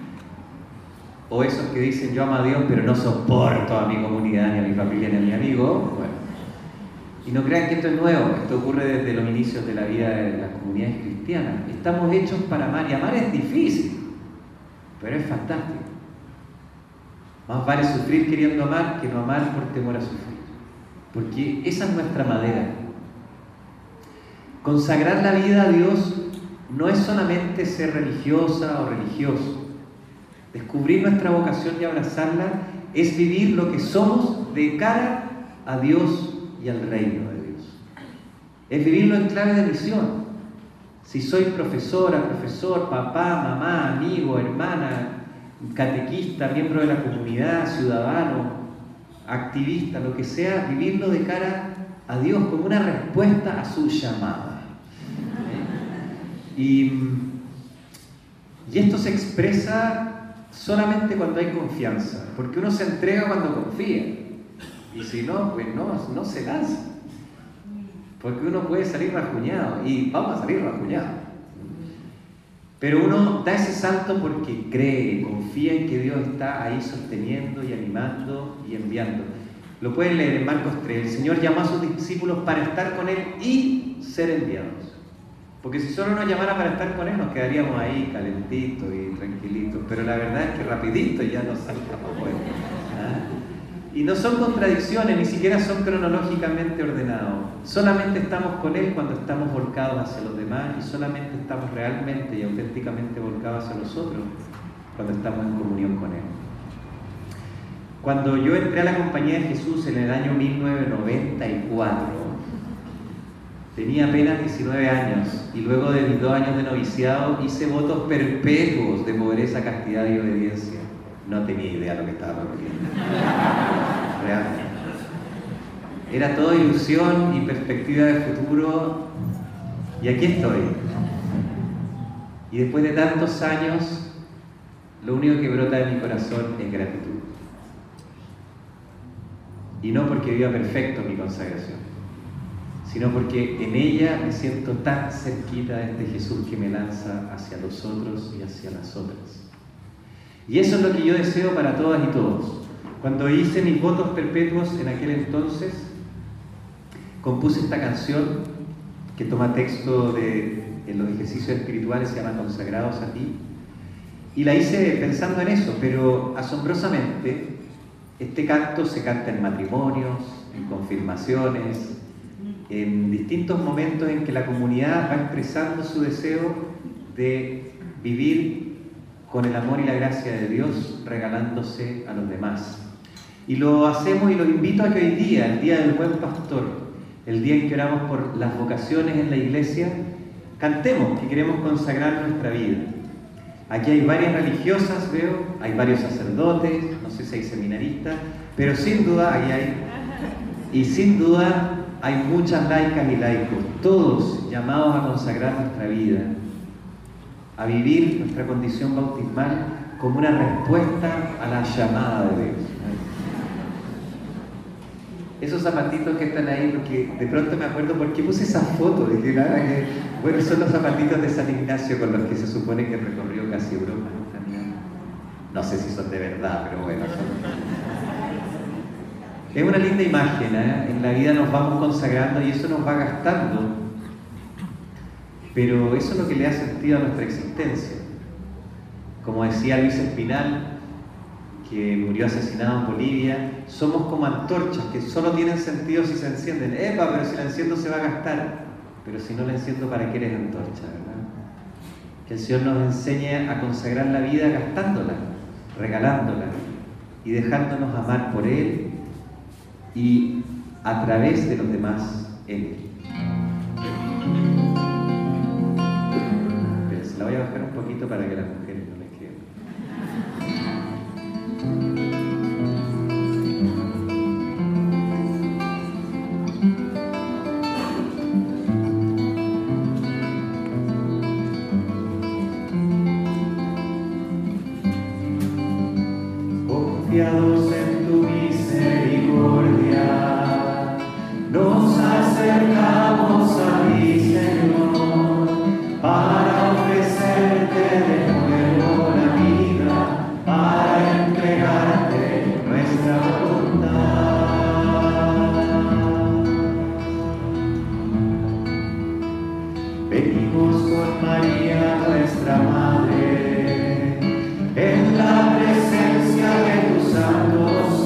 Speaker 3: O esos que dicen, yo amo a Dios, pero no soporto a mi comunidad, ni a mi familia, ni a mi amigo. Bueno, y no crean que esto es nuevo, esto ocurre desde los inicios de la vida de las comunidades cristianas. Estamos hechos para amar, y amar es difícil, pero es fantástico. Más vale sufrir queriendo amar que no amar por temor a sufrir, porque esa es nuestra madera. Consagrar la vida a Dios no es solamente ser religiosa o religioso. Descubrir nuestra vocación y abrazarla es vivir lo que somos de cara a Dios y al reino de Dios. Es vivirlo en clave de misión. Si soy profesora, profesor, papá, mamá, amigo, hermana, catequista, miembro de la comunidad, ciudadano, activista, lo que sea, vivirlo de cara a Dios como una respuesta a su llamada. Y, y esto se expresa solamente cuando hay confianza, porque uno se entrega cuando confía, y si no, pues no, no se lanza, porque uno puede salir rajuñado, y vamos a salir rajuñados, pero uno da ese salto porque cree, confía en que Dios está ahí sosteniendo y animando y enviando. Lo pueden leer en Marcos tres, el Señor llamó a sus discípulos para estar con Él y ser enviados. Porque si solo nos llamara para estar con Él, nos quedaríamos ahí calentitos y tranquilitos. Pero la verdad es que rapidito ya nos saltamos. ¿Ah? Y no son contradicciones, ni siquiera son cronológicamente ordenados. Solamente estamos con Él cuando estamos volcados hacia los demás, y solamente estamos realmente y auténticamente volcados hacia los otros cuando estamos en comunión con Él. Cuando yo entré a la Compañía de Jesús en el año mil novecientos noventa y cuatro, tenía apenas diecinueve años, y luego de mis dos años de noviciado hice votos perpetuos de pobreza, castidad y obediencia. No tenía idea de lo que estaba ocurriendo. Realmente. Era todo ilusión y perspectiva de futuro, y aquí estoy. Y después de tantos años, lo único que brota de mi corazón es gratitud. Y no porque viva perfecto mi consagración, sino porque en ella me siento tan cerquita de este Jesús que me lanza hacia los otros y hacia las otras. Y eso es lo que yo deseo para todas y todos. Cuando hice mis votos perpetuos en aquel entonces, compuse esta canción que toma texto de en los ejercicios espirituales, se llama Consagrados a ti, y la hice pensando en eso, pero asombrosamente este canto se canta en matrimonios, en confirmaciones, en distintos momentos en que la comunidad va expresando su deseo de vivir con el amor y la gracia de Dios, regalándose a los demás. Y lo hacemos y los invito a que hoy día, el Día del Buen Pastor, el día en que oramos por las vocaciones en la iglesia, cantemos que queremos consagrar nuestra vida. Aquí hay varias religiosas, veo, hay varios sacerdotes, no sé si hay seminaristas, pero sin duda ahí hay, y sin duda hay muchas laicas y laicos, todos llamados a consagrar nuestra vida, a vivir nuestra condición bautismal como una respuesta a la llamada de Dios. Esos zapatitos que están ahí, porque de pronto me acuerdo por qué puse esa foto, de que nada, que, bueno, son los zapatitos de San Ignacio con los que se supone que recorrió casi Europa, ¿no? No sé si son de verdad, pero bueno, son... Es una linda imagen, ¿eh? En la vida nos vamos consagrando y eso nos va gastando, pero eso es lo que le da sentido a nuestra existencia. Como decía Luis Espinal, que murió asesinado en Bolivia, somos como antorchas que solo tienen sentido si se encienden. ¡Epa! Pero si la enciendo se va a gastar. Pero si no la enciendo, ¿para qué eres antorcha? ¿Verdad? Que el Señor nos enseñe a consagrar la vida gastándola, regalándola y dejándonos amar por Él y a través de los demás en Él. Pero se la voy a bajar un poquito para que las mujeres no les queden. Confiados en tu misericordia, nos acercamos a ti, Señor, para ofrecerte de nuevo la vida, para entregarte nuestra voluntad. Venimos con María, nuestra Madre, en la presencia de tus santos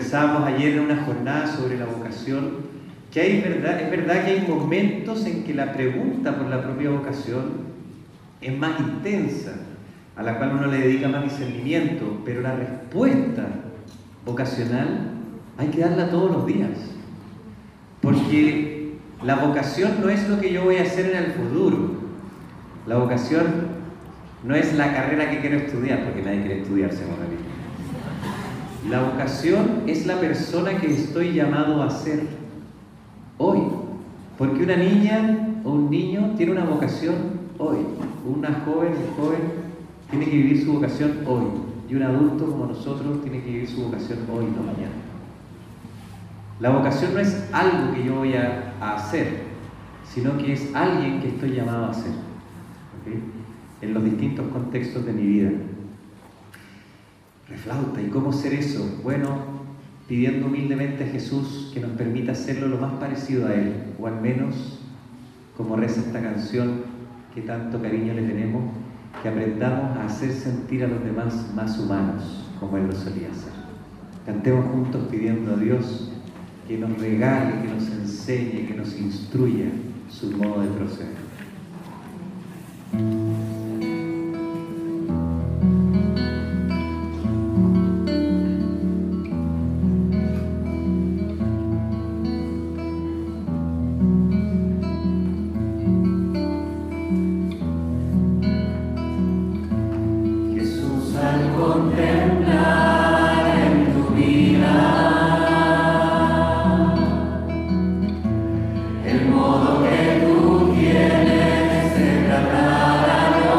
Speaker 3: conversábamos ayer en una jornada sobre la vocación, que hay verdad, es verdad que hay momentos en que la pregunta por la propia vocación es más intensa, a la cual uno le dedica más discernimiento, pero la respuesta vocacional hay que darla todos los días, porque la vocación no es lo que yo voy a hacer en el futuro. La vocación no es la carrera que quiero estudiar, porque nadie quiere estudiar, según la Biblia. La vocación es la persona que estoy llamado a ser hoy, porque una niña o un niño tiene una vocación hoy, una joven o joven tiene que vivir su vocación hoy, y un adulto como nosotros tiene que vivir su vocación hoy, no mañana. La vocación no es algo que yo voy a, a hacer, sino que es alguien que estoy llamado a ser, ¿okay? En los distintos contextos de mi vida. Reflauta, ¿y cómo ser eso? Bueno, pidiendo humildemente a Jesús que nos permita hacerlo lo más parecido a Él, o al menos, como reza esta canción que tanto cariño le tenemos, que aprendamos a hacer sentir a los demás más humanos, como Él lo solía hacer. Cantemos juntos pidiendo a Dios que nos regale, que nos enseñe, que nos instruya su modo de proceder.
Speaker 4: El modo que tú tienes de tratar a Dios.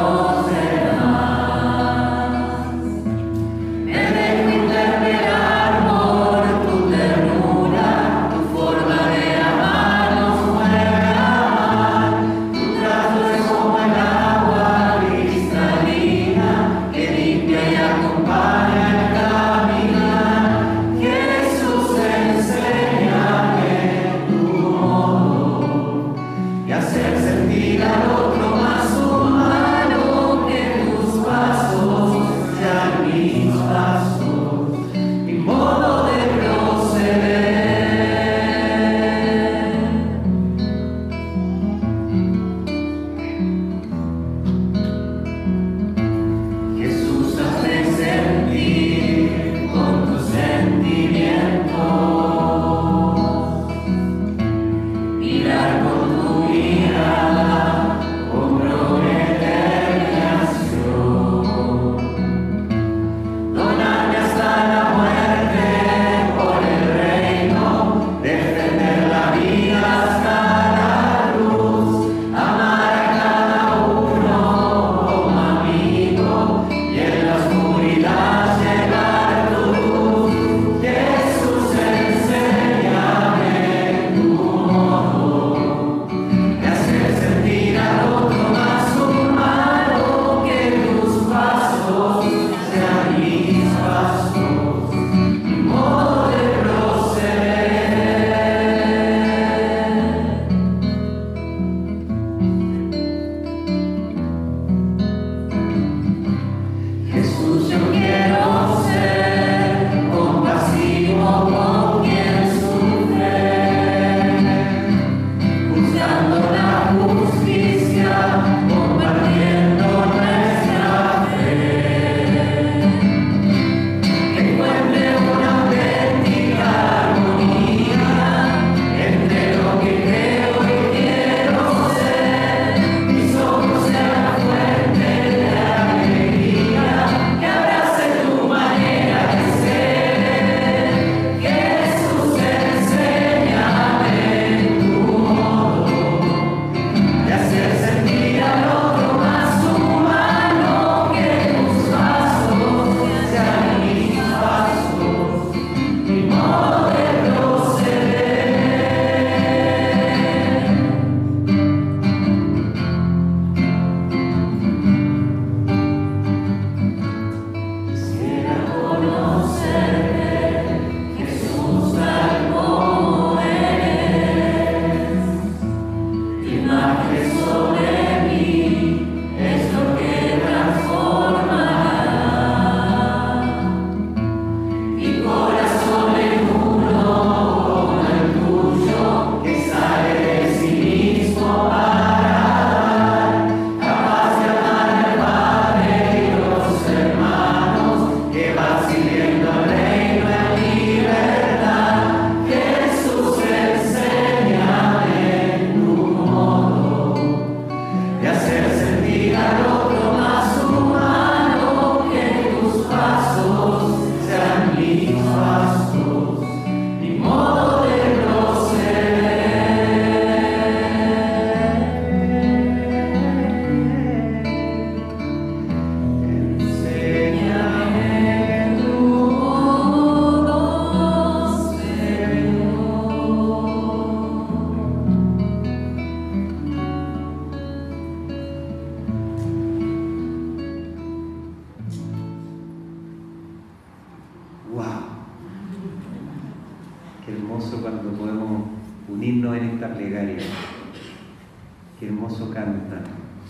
Speaker 3: Qué hermoso cuando podemos unirnos en esta plegaria. Qué hermoso cantar.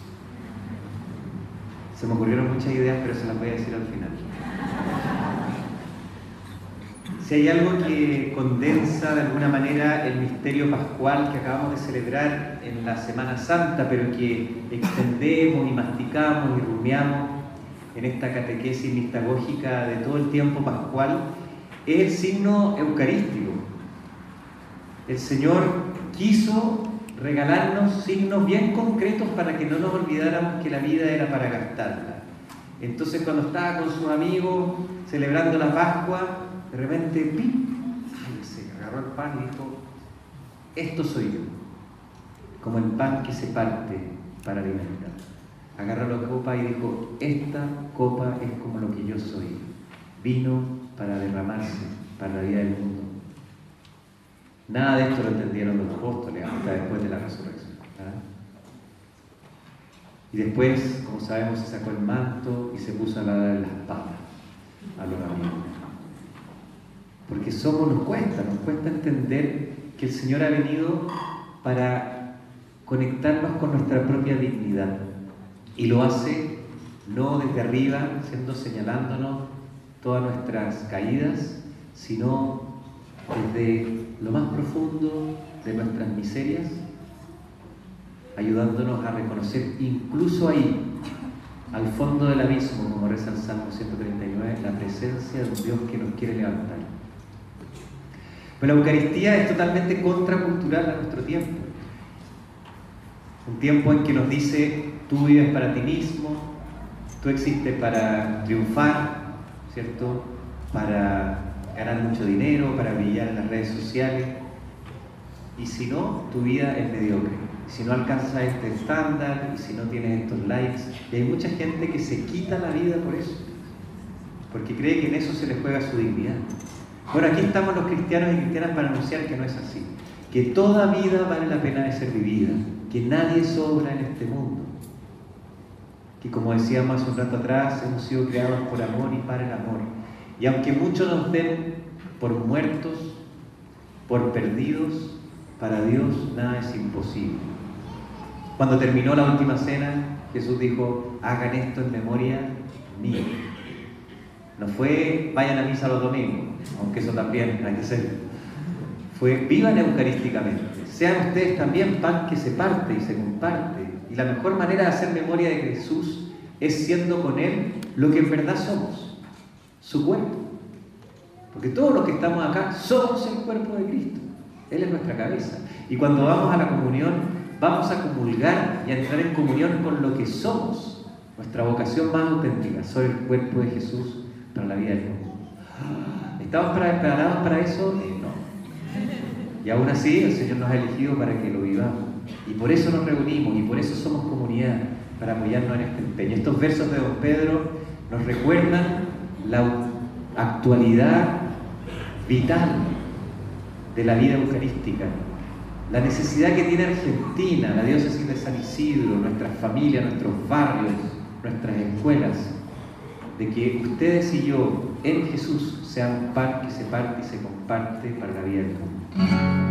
Speaker 3: Se me ocurrieron muchas ideas, pero se las voy a decir al final. Si hay algo que condensa de alguna manera el misterio pascual que acabamos de celebrar en la Semana Santa, pero que extendemos y masticamos y rumiamos en esta catequesis mistagógica de todo el tiempo pascual, es el signo eucarístico. El Señor quiso regalarnos signos bien concretos para que no nos olvidáramos que la vida era para gastarla. Entonces, cuando estaba con sus amigos celebrando la Pascua, de repente, ¡pim! Ay, se agarró el pan y dijo: esto soy yo, como el pan que se parte para alimentar. Agarró la copa y dijo: esta copa es como lo que yo soy, vino para derramarse para la vida del mundo. Nada de esto lo entendieron los apóstoles hasta después de la resurrección, ¿verdad? Y después, como sabemos, se sacó el manto y se puso a lavar las patas a los amigos. Porque somos, nos cuesta, nos cuesta entender que el Señor ha venido para conectarnos con nuestra propia dignidad. Y lo hace no desde arriba, siendo señalándonos todas nuestras caídas, sino desde lo más profundo de nuestras miserias, ayudándonos a reconocer incluso ahí, al fondo del abismo, como reza el Salmo ciento treinta y nueve, la presencia de un Dios que nos quiere levantar. Pero la Eucaristía es totalmente contracultural a nuestro tiempo. Un tiempo en que nos dice: tú vives para ti mismo, tú existes para triunfar, ¿cierto? Para ganar mucho dinero, para brillar en las redes sociales. Y si no, tu vida es mediocre. Y si no alcanzas este estándar, y si no tienes estos likes. Y hay mucha gente que se quita la vida por eso, porque cree que en eso se le juega su dignidad. Bueno, aquí estamos los cristianos y cristianas para anunciar que no es así, que toda vida vale la pena de ser vivida, que nadie sobra en este mundo, que, como decíamos hace un rato atrás, hemos sido creados por amor y para el amor. Y aunque muchos nos den por muertos, por perdidos, para Dios nada es imposible. Cuando terminó la última cena, Jesús dijo: hagan esto en memoria mía. No fue vayan a misa los domingos, aunque eso también hay que hacer. Fue vivan eucarísticamente. Sean ustedes también pan que se parte y se comparte. Y la mejor manera de hacer memoria de Jesús es siendo con Él lo que en verdad somos, su cuerpo. Porque todos los que estamos acá somos el cuerpo de Cristo. Él es nuestra cabeza. Y cuando vamos a la comunión, vamos a comulgar y a entrar en comunión con lo que somos, nuestra vocación más auténtica: soy el cuerpo de Jesús para la vida del mundo. ¿Estamos preparados para eso? Eh, no. Y aún así el Señor nos ha elegido para que lo vivamos. Y por eso nos reunimos, y por eso somos comunidad, para apoyarnos en este empeño. Estos versos de Don Pedro nos recuerdan la actualidad vital de la vida eucarística, la necesidad que tiene Argentina, la diócesis de San Isidro, nuestras familias, nuestros barrios, nuestras escuelas, de que ustedes y yo en Jesús sean pan que se parte y se comparte para la vida del mundo.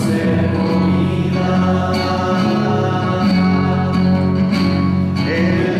Speaker 4: El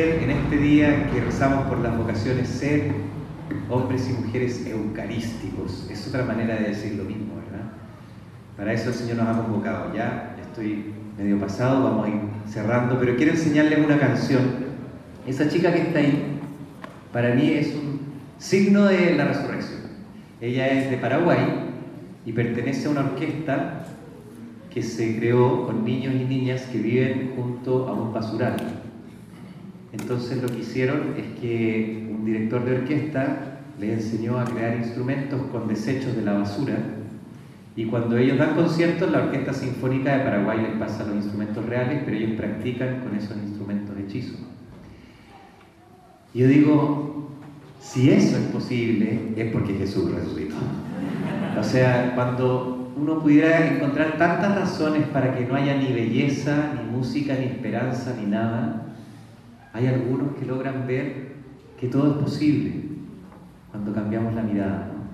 Speaker 3: ser en este día que rezamos por las vocaciones, ser hombres y mujeres eucarísticos. Es otra manera de decir lo mismo, ¿verdad? Para eso el Señor nos ha convocado. Ya estoy medio pasado, vamos a ir cerrando, pero quiero enseñarles una canción. Esa chica que está ahí, para mí es un signo de la resurrección. Ella es de Paraguay y pertenece a una orquesta que se creó con niños y niñas que viven junto a un basural. Entonces lo que hicieron es que un director de orquesta les enseñó a crear instrumentos con desechos de la basura, y cuando ellos dan conciertos, la Orquesta Sinfónica de Paraguay les pasa los instrumentos reales, pero ellos practican con esos instrumentos hechizos. Y yo digo, si eso es posible, es porque Jesús resucitó. O sea, cuando uno pudiera encontrar tantas razones para que no haya ni belleza, ni música, ni esperanza, ni nada, hay algunos que logran ver que todo es posible cuando cambiamos la mirada, ¿no?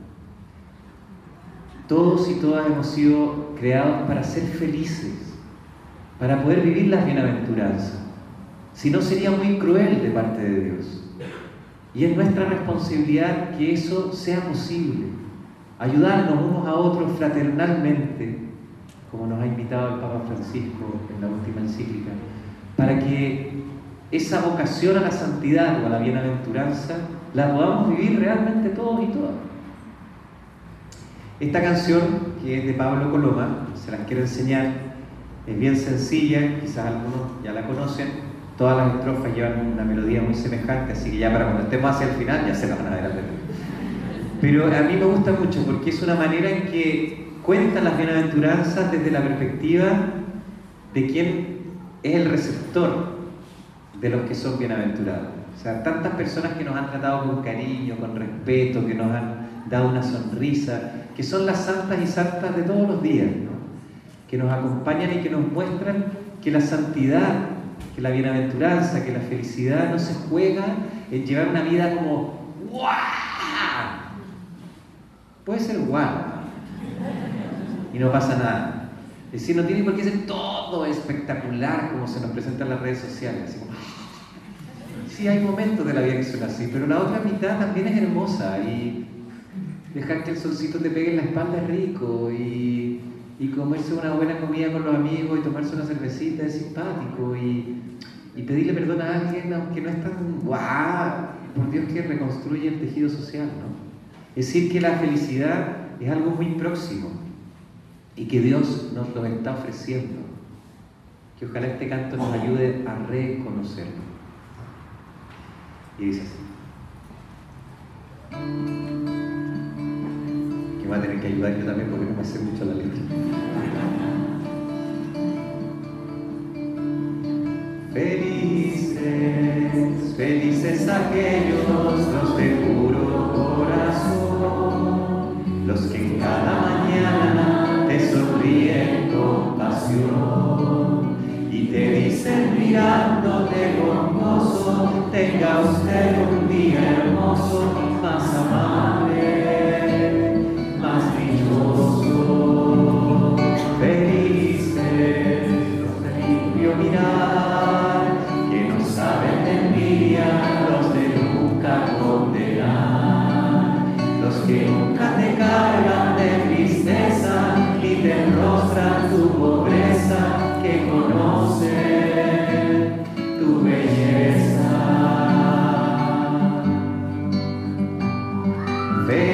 Speaker 3: Todos y todas hemos sido creados para ser felices, para poder vivir las bienaventuranzas. Si no, sería muy cruel de parte de Dios. Y es nuestra responsabilidad que eso sea posible. Ayudarnos unos a otros fraternalmente, como nos ha invitado el Papa Francisco en la última encíclica, para que esa vocación a la santidad o a la bienaventuranza la podamos vivir realmente todos y todas. Esta canción, que es de Pablo Coloma, se las quiero enseñar, es bien sencilla, quizás algunos ya la conocen, todas las estrofas llevan una melodía muy semejante, así que ya para cuando estemos hacia el final ya se la van a ver aprender. Pero a mí me gusta mucho porque es una manera en que cuenta las bienaventuranzas desde la perspectiva de quién es el receptor de los que son bienaventurados. O sea, tantas personas que nos han tratado con cariño, con respeto, que nos han dado una sonrisa, que son las santas y santas de todos los días, ¿no? Que nos acompañan y que nos muestran que la santidad, que la bienaventuranza, que la felicidad no se juega en llevar una vida como ¡guau! Puede ser guau y no pasa nada. Es decir, no tiene por qué ser todo espectacular como se nos presenta en las redes sociales, así como, sí, hay momentos de la vida que son así, pero la otra mitad también es hermosa, y dejar que el solcito te pegue en la espalda es rico, y, y comerse una buena comida con los amigos y tomarse una cervecita es simpático, y, y pedirle perdón a alguien aunque no es tan guau, por Dios, que reconstruye el tejido social, ¿no? Es decir, que la felicidad es algo muy próximo y que Dios nos lo está ofreciendo, que ojalá este canto nos ayude a reconocerlo. Y dice así, que va a tener que ayudar yo también porque no me sé mucho la letra. Felices, felices aquellos los de puro corazón, los que en cada mañana te sonríen con pasión y te dicen mirándote con gozo, tenga usted un día hermoso, más amable, más dichoso. Felices los de limpio mirar, que no saben de envidia, los de nunca condenar, los que nunca te cargan de tristeza y te enrostran tu pobreza, que conocen tu belleza. Felices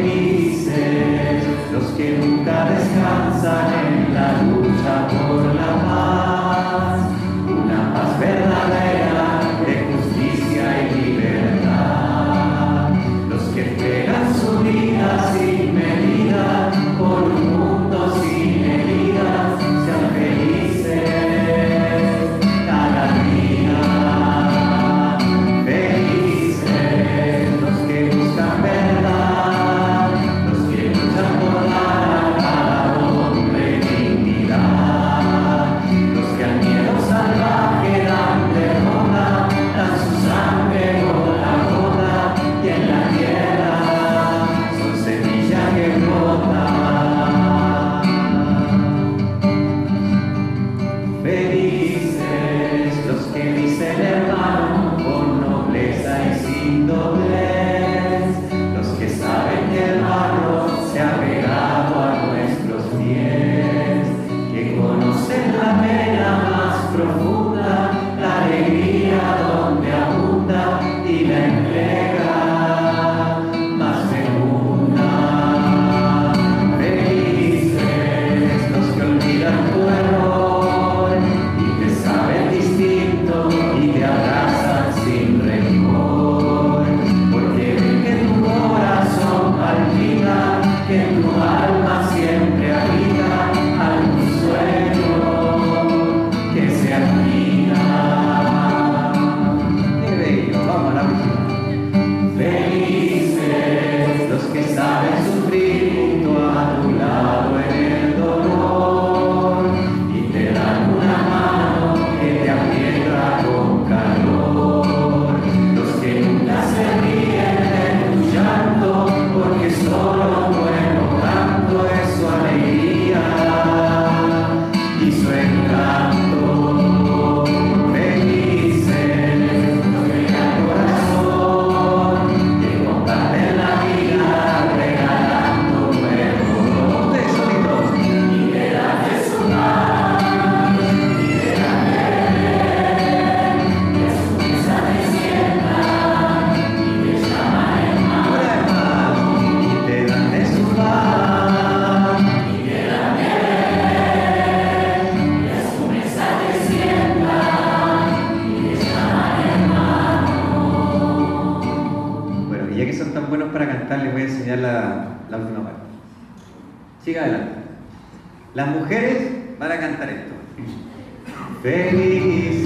Speaker 3: ya que son tan buenos para cantar, les voy a enseñar la, la última parte. Siga adelante. Las mujeres van a cantar esto. Felices,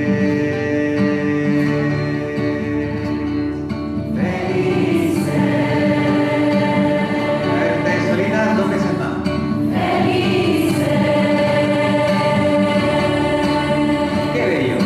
Speaker 3: felices. A ver, ustedes solitas, dos veces más. Felices. Qué bello.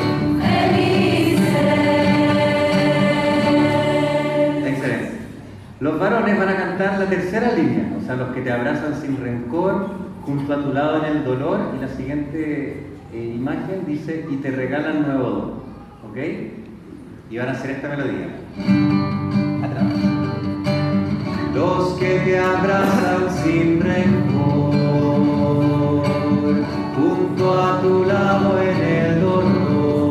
Speaker 3: Los varones van a cantar la tercera línea, o sea, los que te abrazan sin rencor, junto a tu lado en el dolor, y la siguiente eh, imagen dice, y te regalan nuevo don, ¿ok? Y van a hacer esta melodía. Atrás. Los que te abrazan sin rencor, junto a tu lado en el dolor,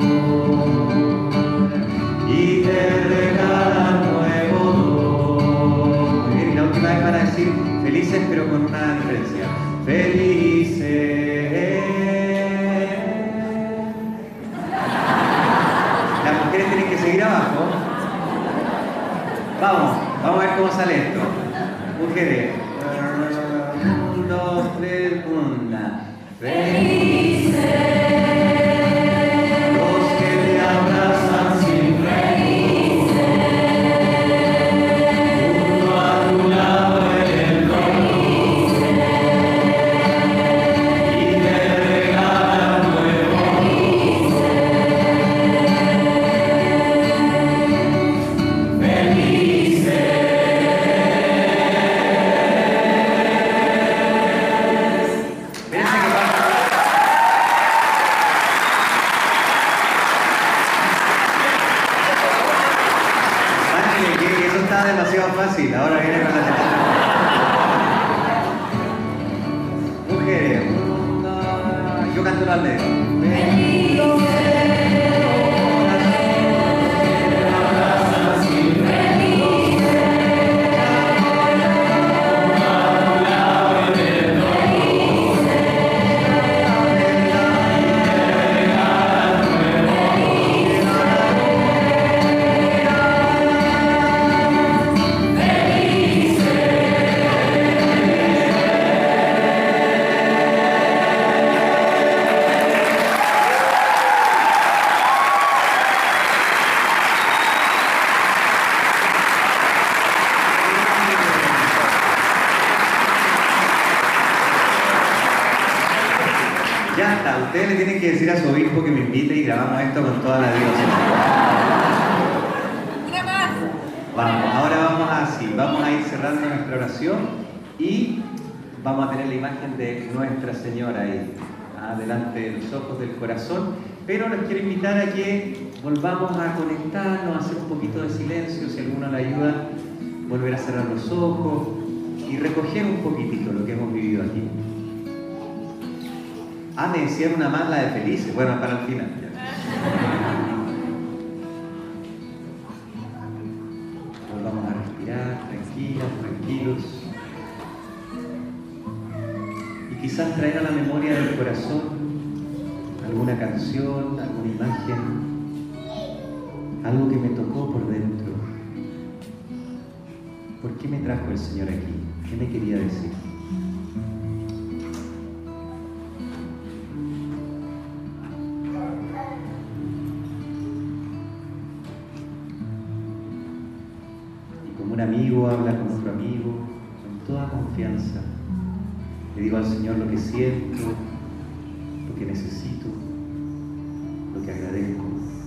Speaker 3: y te regalan nuevo don. Y la última vez van a decir felices, pero con una diferencia. Felices. Las mujeres tienen que seguir abajo. Vamos, vamos a ver cómo sale esto. Mujeres. Un, dos, tres, una. Felices. Demasiado fácil, ahora viene con la tercera. Mujeres, una... yo canto las letras. Ya está, ustedes le tienen que decir a su obispo que me invite y grabamos esto con toda la diócesis.
Speaker 1: Una más.
Speaker 3: Vamos, ahora vamos así, vamos a ir cerrando nuestra oración y vamos a tener la imagen de Nuestra Señora ahí, delante de los ojos del corazón, pero les quiero invitar a que volvamos a conectarnos, a hacer un poquito de silencio, si alguno le ayuda, volver a cerrar los ojos y recoger un poquitito lo que hemos vivido aquí. Ah, me decían una más, la de felices. Bueno, para el final. Volvamos a respirar, tranquilas, tranquilos. Y quizás traer a la memoria del corazón alguna canción, alguna imagen, algo que me tocó por dentro. ¿Por qué me trajo el Señor aquí? ¿Qué me quería decir? Un amigo habla con otro amigo, con toda confianza. Le digo al Señor lo que siento, lo que necesito, lo que agradezco.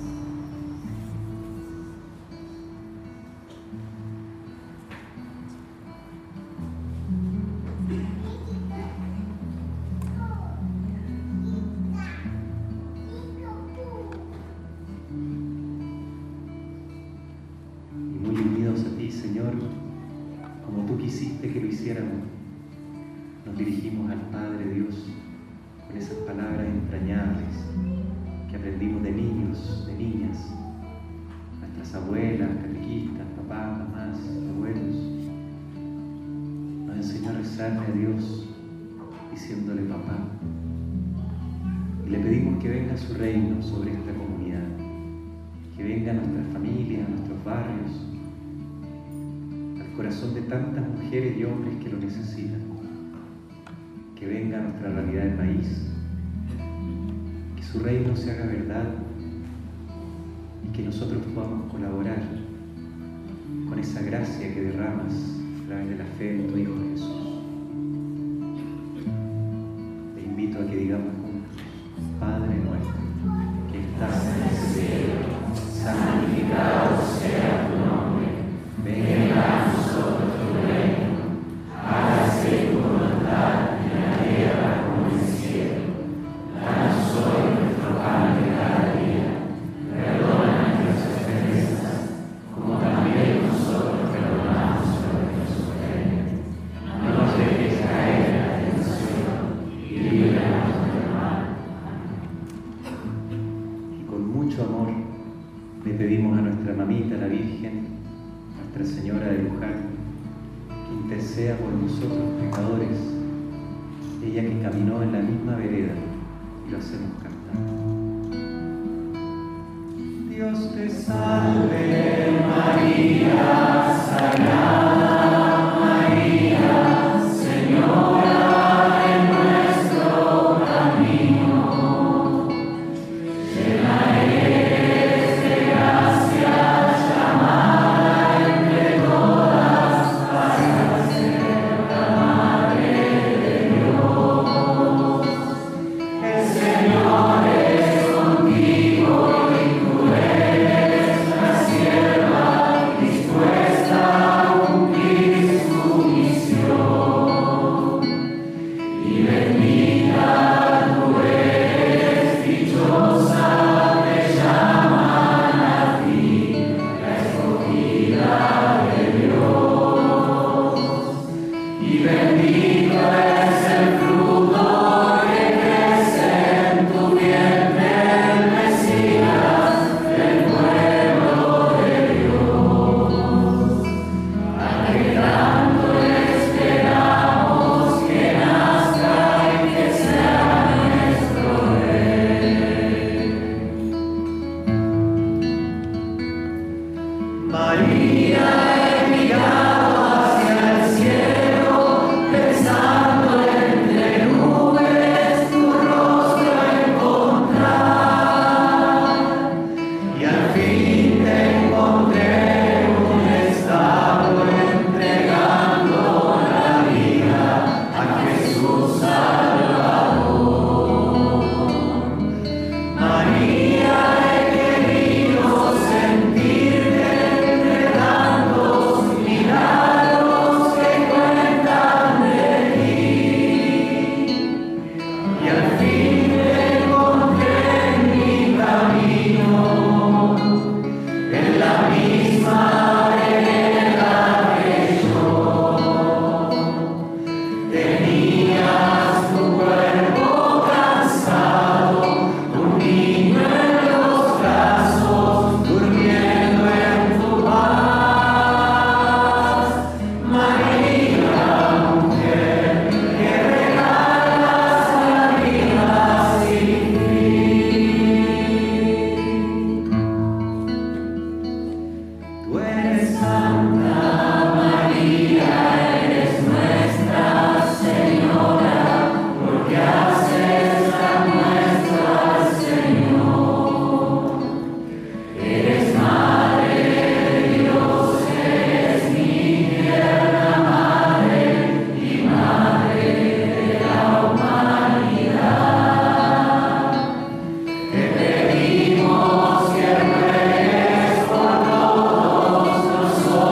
Speaker 3: Señor, como tú quisiste que lo hiciéramos, nos dirigimos al Padre Dios con esas palabras entrañables que aprendimos de niños, de niñas, nuestras abuelas, catequistas, papás, mamás, abuelos. Nos enseñó a rezarle a Dios diciéndole papá. Y le pedimos que venga su reino sobre esta comunidad, que venga a nuestras familias, a nuestros barrios, corazón de tantas mujeres y hombres que lo necesitan. Que venga a nuestra realidad del país, que su reino se haga verdad y que nosotros podamos colaborar con esa gracia que derramas a través de la fe en tu Hijo Jesús. Te invito a que digamos juntos: Padre nuestro, que estás en el cielo, santificado sea tu nombre, venga a nosotros tu reino, hágase tu voluntad en la tierra como en el cielo. Danos hoy nuestro pan de cada día, perdona nuestras ofensas, como también nosotros perdonamos a nuestros ofensores. No nos dejes caer en la tentación y líbranos del mal. Y con mucho amor le pedimos a nuestra mamita, la Virgen, Nuestra Señora de Luján, que interceda por nosotros pecadores, ella que caminó en la misma vereda, y lo hacemos cantar. Dios te salve María, Sagrada María, Señora de nuestro camino, llena eres de gracia, llamada entre todas para ser la Madre de Dios. El Señor es contigo y tú eres la sierva dispuesta a cumplir su misión. Y bendita tú eres, dichosa te llaman a ti, la escogida de Dios. Y bendito es el fruto que crece en tu vientre, el Mesías del pueblo de Dios. A que tanto esperamos que nazca y que sea nuestro Rey. María, he mirado hacia el cielo, pensando entre nubes tu rostro encontrar. Y al fin te encontré un estado entregando la vida a Jesús Salvador. María, he querido sentirte entre tantos milagros que cuentan de ti. Y al fin te encontré en mi camino, en la misma vereda que yo. Tenías tu cuerpo cansado, un niño en los brazos, durmiendo en tu paz. María, mujer, que regalas la vida sin fin. Tú eres Santa María, eres nuestra Señora, porque haces la nuestra al Señor. Eres Madre de Dios, eres mi tierna Madre y Madre de la humanidad. Te pedimos que ruegues por todos nosotros.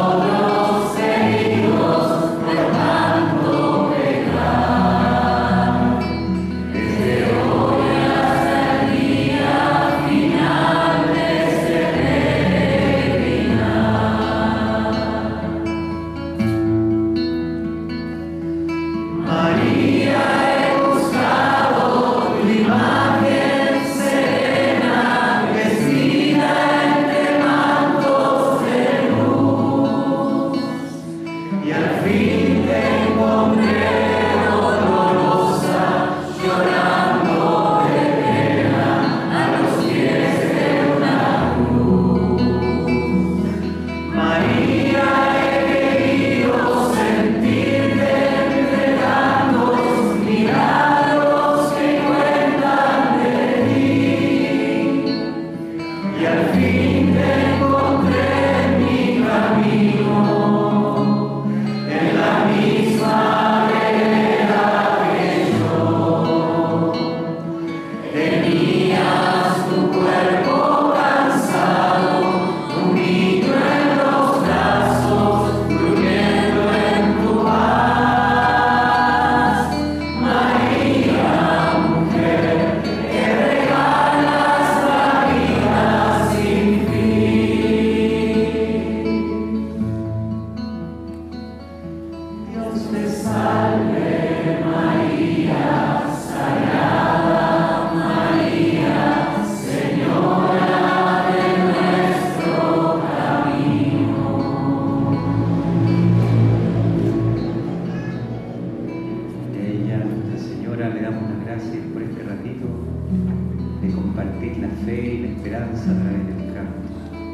Speaker 3: transmitir la fe y la esperanza a través del canto.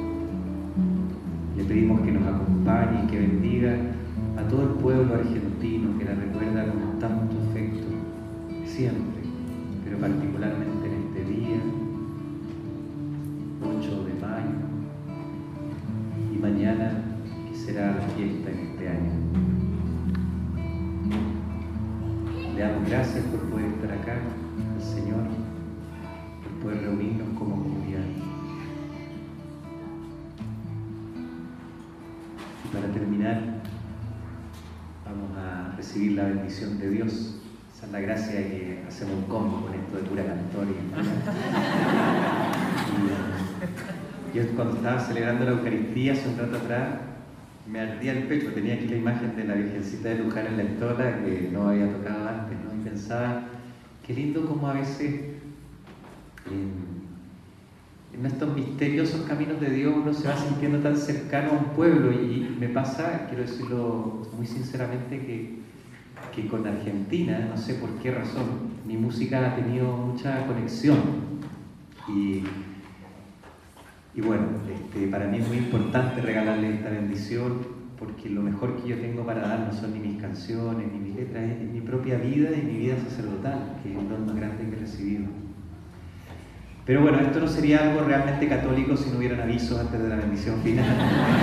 Speaker 3: Le pedimos que nos acompañe y que bendiga a todo el pueblo argentino que la recuerda con tanto afecto, siempre, pero particularmente en este día, ocho de mayo, y mañana, que será la fiesta en este año. Le damos gracias por poder estar acá, al Señor, por poder reunirnos como comunidad. Y para terminar, vamos a recibir la bendición de Dios. Esa es la gracia de que hacemos un combo con esto de pura cantoria. Y yo cuando estaba celebrando la Eucaristía hace un rato atrás, me ardía el pecho, tenía aquí la imagen de la Virgencita de Luján en la estola que no había tocado antes, ¿no? Y pensaba, qué lindo como a veces en, en estos misteriosos caminos de Dios uno se va sintiendo tan cercano a un pueblo. Y me pasa, quiero decirlo muy sinceramente, que, que con Argentina, no sé por qué razón, mi música ha tenido mucha conexión. Y Y bueno, este, para mí es muy importante regalarles esta bendición, porque lo mejor que yo tengo para dar no son ni mis canciones, ni mis letras, es, es mi propia vida y mi vida sacerdotal, que es el don más grande que he recibido. Pero bueno, esto no sería algo realmente católico si no hubieran avisos antes de la bendición final.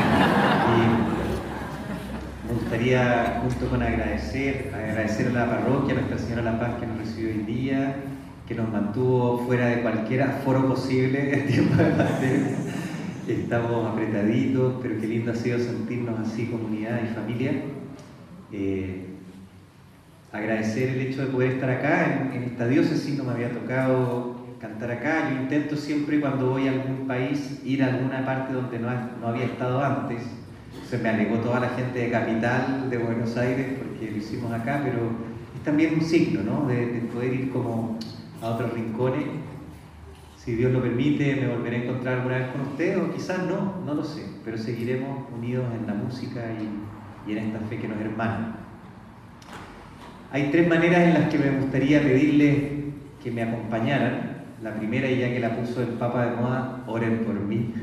Speaker 3: Y me gustaría, junto con agradecer, agradecer a la parroquia, a Nuestra Señora de la Paz, que nos recibió hoy día, que nos mantuvo fuera de cualquier aforo posible en tiempo de pandemia. Estamos apretaditos, pero qué lindo ha sido sentirnos así, comunidad y familia. Eh, agradecer el hecho de poder estar acá, en, en esta diócesis no me había tocado cantar acá. Yo intento siempre cuando voy a algún país ir a alguna parte donde no, ha, no había estado antes. Se me alegó toda la gente de Capital, de Buenos Aires, porque lo hicimos acá, pero es también un signo, ¿no? de, de poder ir como a otros rincones. Si Dios lo permite, me volveré a encontrar alguna vez con ustedes, o quizás no, no lo sé, pero seguiremos unidos en la música y, y en esta fe que nos hermana. Hay tres maneras en las que me gustaría pedirles que me acompañaran. La primera, y ya que la puso el Papa de moda, oren por mí.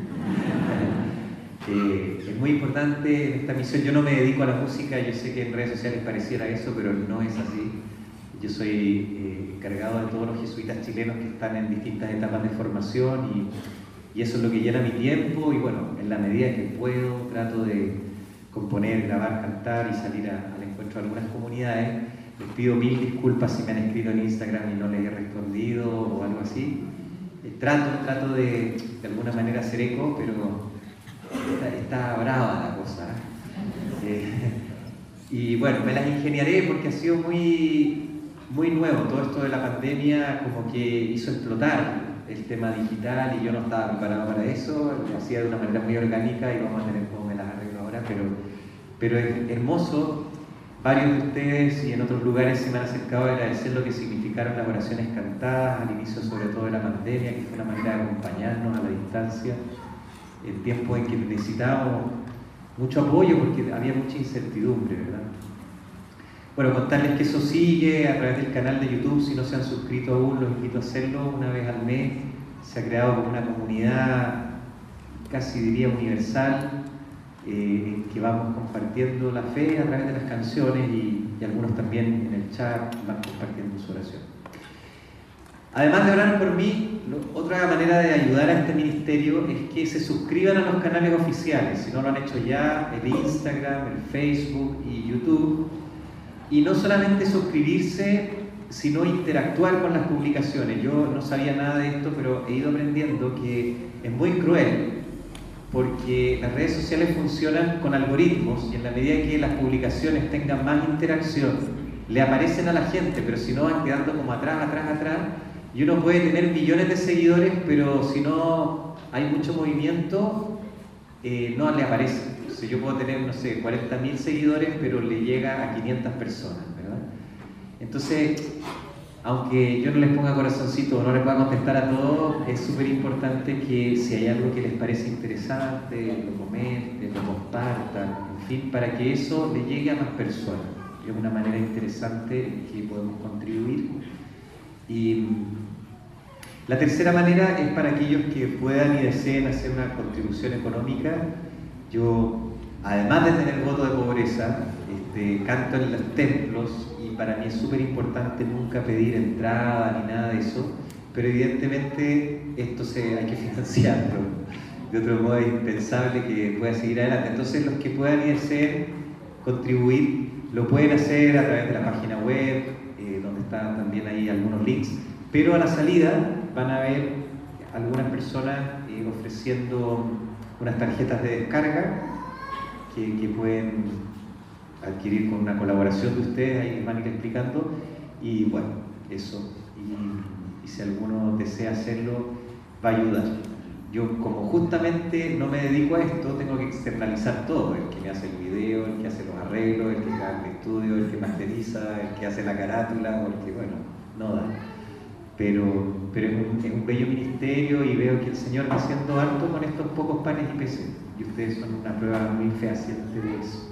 Speaker 3: eh, es muy importante en esta misión. Yo no me dedico a la música, yo sé que en redes sociales pareciera eso, pero no es así. Yo soy eh, encargado de todos los jesuitas chilenos que están en distintas etapas de formación y, y eso es lo que llena mi tiempo. Y bueno, en la medida que puedo, trato de componer, grabar, cantar y salir a, al encuentro de algunas comunidades. Les pido mil disculpas si me han escrito en Instagram y no les he respondido o algo así. Eh, trato, trato de de alguna manera hacer eco, pero está, está brava la cosa. ¿eh? Eh, y bueno, me las ingeniaré porque ha sido muy... muy nuevo, todo esto de la pandemia como que hizo explotar el tema digital y yo no estaba preparado para eso, lo hacía de una manera muy orgánica y vamos a tener cómo me las arreglo ahora, pero, pero es hermoso. Varios de ustedes y en otros lugares se me han acercado a agradecer lo que significaron las oraciones cantadas al inicio, sobre todo de la pandemia, que fue una manera de acompañarnos a la distancia en tiempos en que necesitábamos mucho apoyo porque había mucha incertidumbre, ¿verdad? Bueno, contarles que eso sigue a través del canal de YouTube. Si no se han suscrito aún, los invito a hacerlo. Una vez al mes se ha creado como una comunidad, casi diría universal, eh, en que vamos compartiendo la fe a través de las canciones y, y algunos también en el chat van compartiendo su oración. Además de orar por mí, lo, otra manera de ayudar a este ministerio es que se suscriban a los canales oficiales, si no lo han hecho ya, el Instagram, el Facebook y YouTube. Y no solamente suscribirse, sino interactuar con las publicaciones. Yo no sabía nada de esto, pero he ido aprendiendo que es muy cruel, porque las redes sociales funcionan con algoritmos y en la medida que las publicaciones tengan más interacción, le aparecen a la gente, pero si no van quedando como atrás, atrás, atrás, y uno puede tener millones de seguidores, pero si no hay mucho movimiento, eh, no le aparece. Entonces yo puedo tener, no sé, cuarenta mil seguidores, pero le llega a quinientas personas, ¿verdad? Entonces, aunque yo no les ponga corazoncito o no les pueda contestar a todos, es súper importante que si hay algo que les parece interesante, lo comenten, lo compartan, en fin, para que eso le llegue a más personas. Es una manera interesante que podemos contribuir. Y La tercera manera es para aquellos que puedan y deseen hacer una contribución económica. Yo, además de tener voto de pobreza, este, canto en los templos y para mí es súper importante nunca pedir entrada ni nada de eso, pero evidentemente esto se, hay que financiarlo. De otro modo es impensable que pueda seguir adelante. Entonces los que puedan y deseen contribuir lo pueden hacer a través de la página web, eh, donde están también ahí algunos links, pero a la salida van a ver algunas personas eh, ofreciendo unas tarjetas de descarga que, que pueden adquirir con una colaboración de ustedes, ahí les van a ir explicando, y bueno, eso, y, y si alguno desea hacerlo, va a ayudar. Yo, como justamente no me dedico a esto, tengo que externalizar todo, el que me hace el video, el que hace los arreglos, el que hace el estudio, el que masteriza, el que hace la carátula, porque bueno, no da. Pero, pero es, un, es un bello ministerio y veo que el Señor va haciendo harto con estos pocos panes y peces, y ustedes son una prueba muy fehaciente de eso.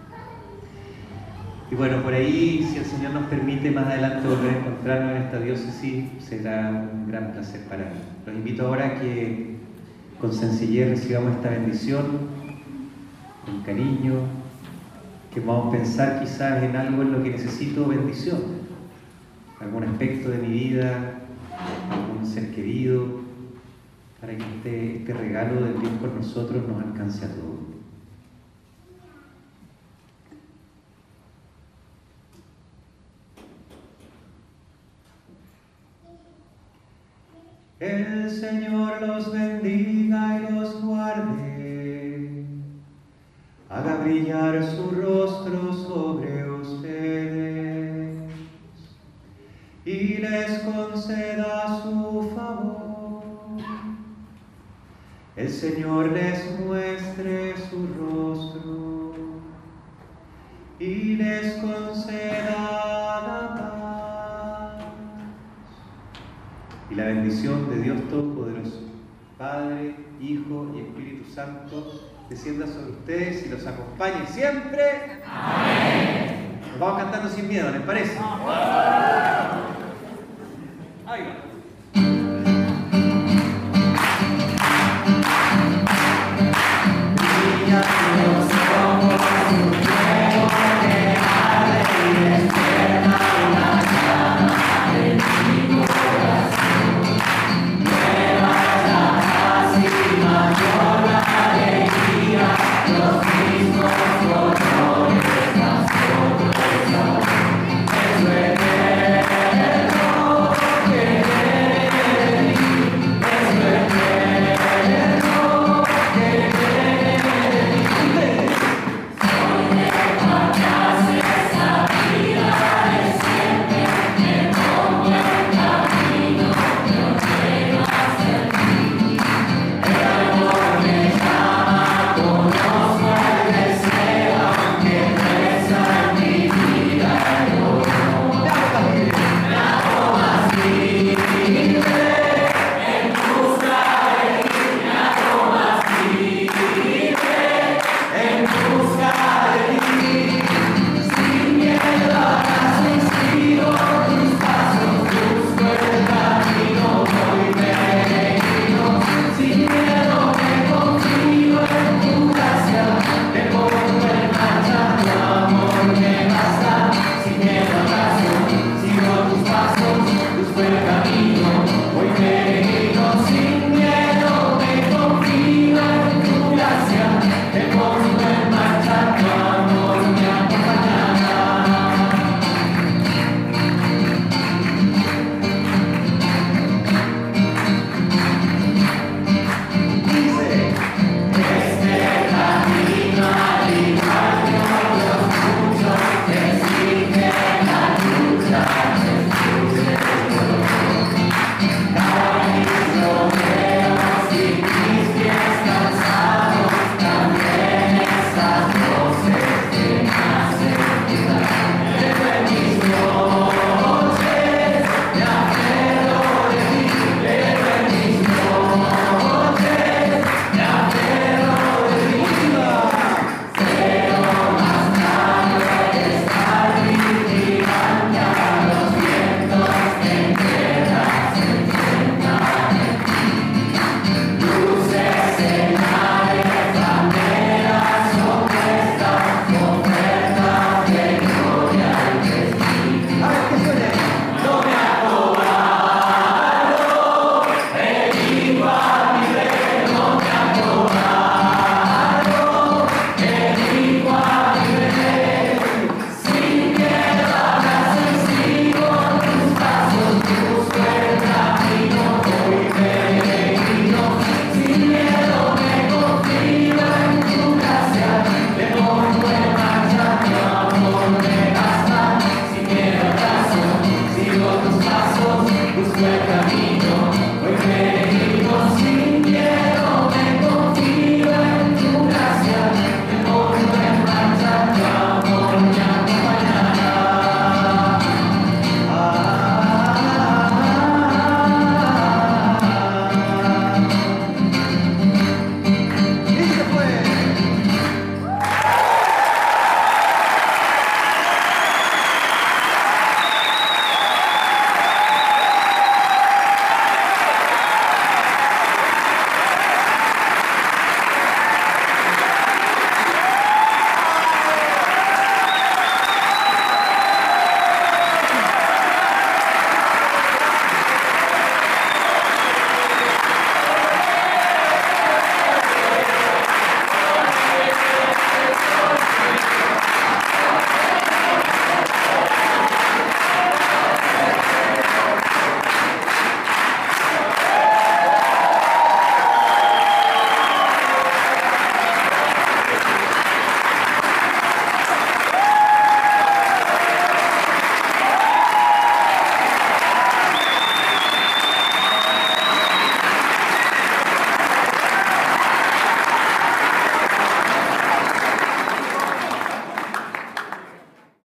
Speaker 3: Y bueno, por ahí, si el Señor nos permite más adelante volver a encontrarnos en esta diócesis, será un gran placer para mí. Los invito ahora a que con sencillez recibamos esta bendición, con cariño, que vamos a pensar quizás en algo en lo que necesito bendición, algún aspecto de mi vida, algún ser querido, para que este, este regalo del Dios con nosotros nos alcance a todos. El Señor los bendiga y los guarde, haga brillar su rostro sobre ustedes y les conceda su favor. El Señor les muestre su rostro y les conceda la paz. Y la bendición de Dios Todopoderoso, Padre, Hijo y Espíritu Santo, descienda sobre ustedes y los acompañe siempre. Amén. Nos vamos cantando sin miedo, ¿les parece? Ahí va.
Speaker 4: Los mismos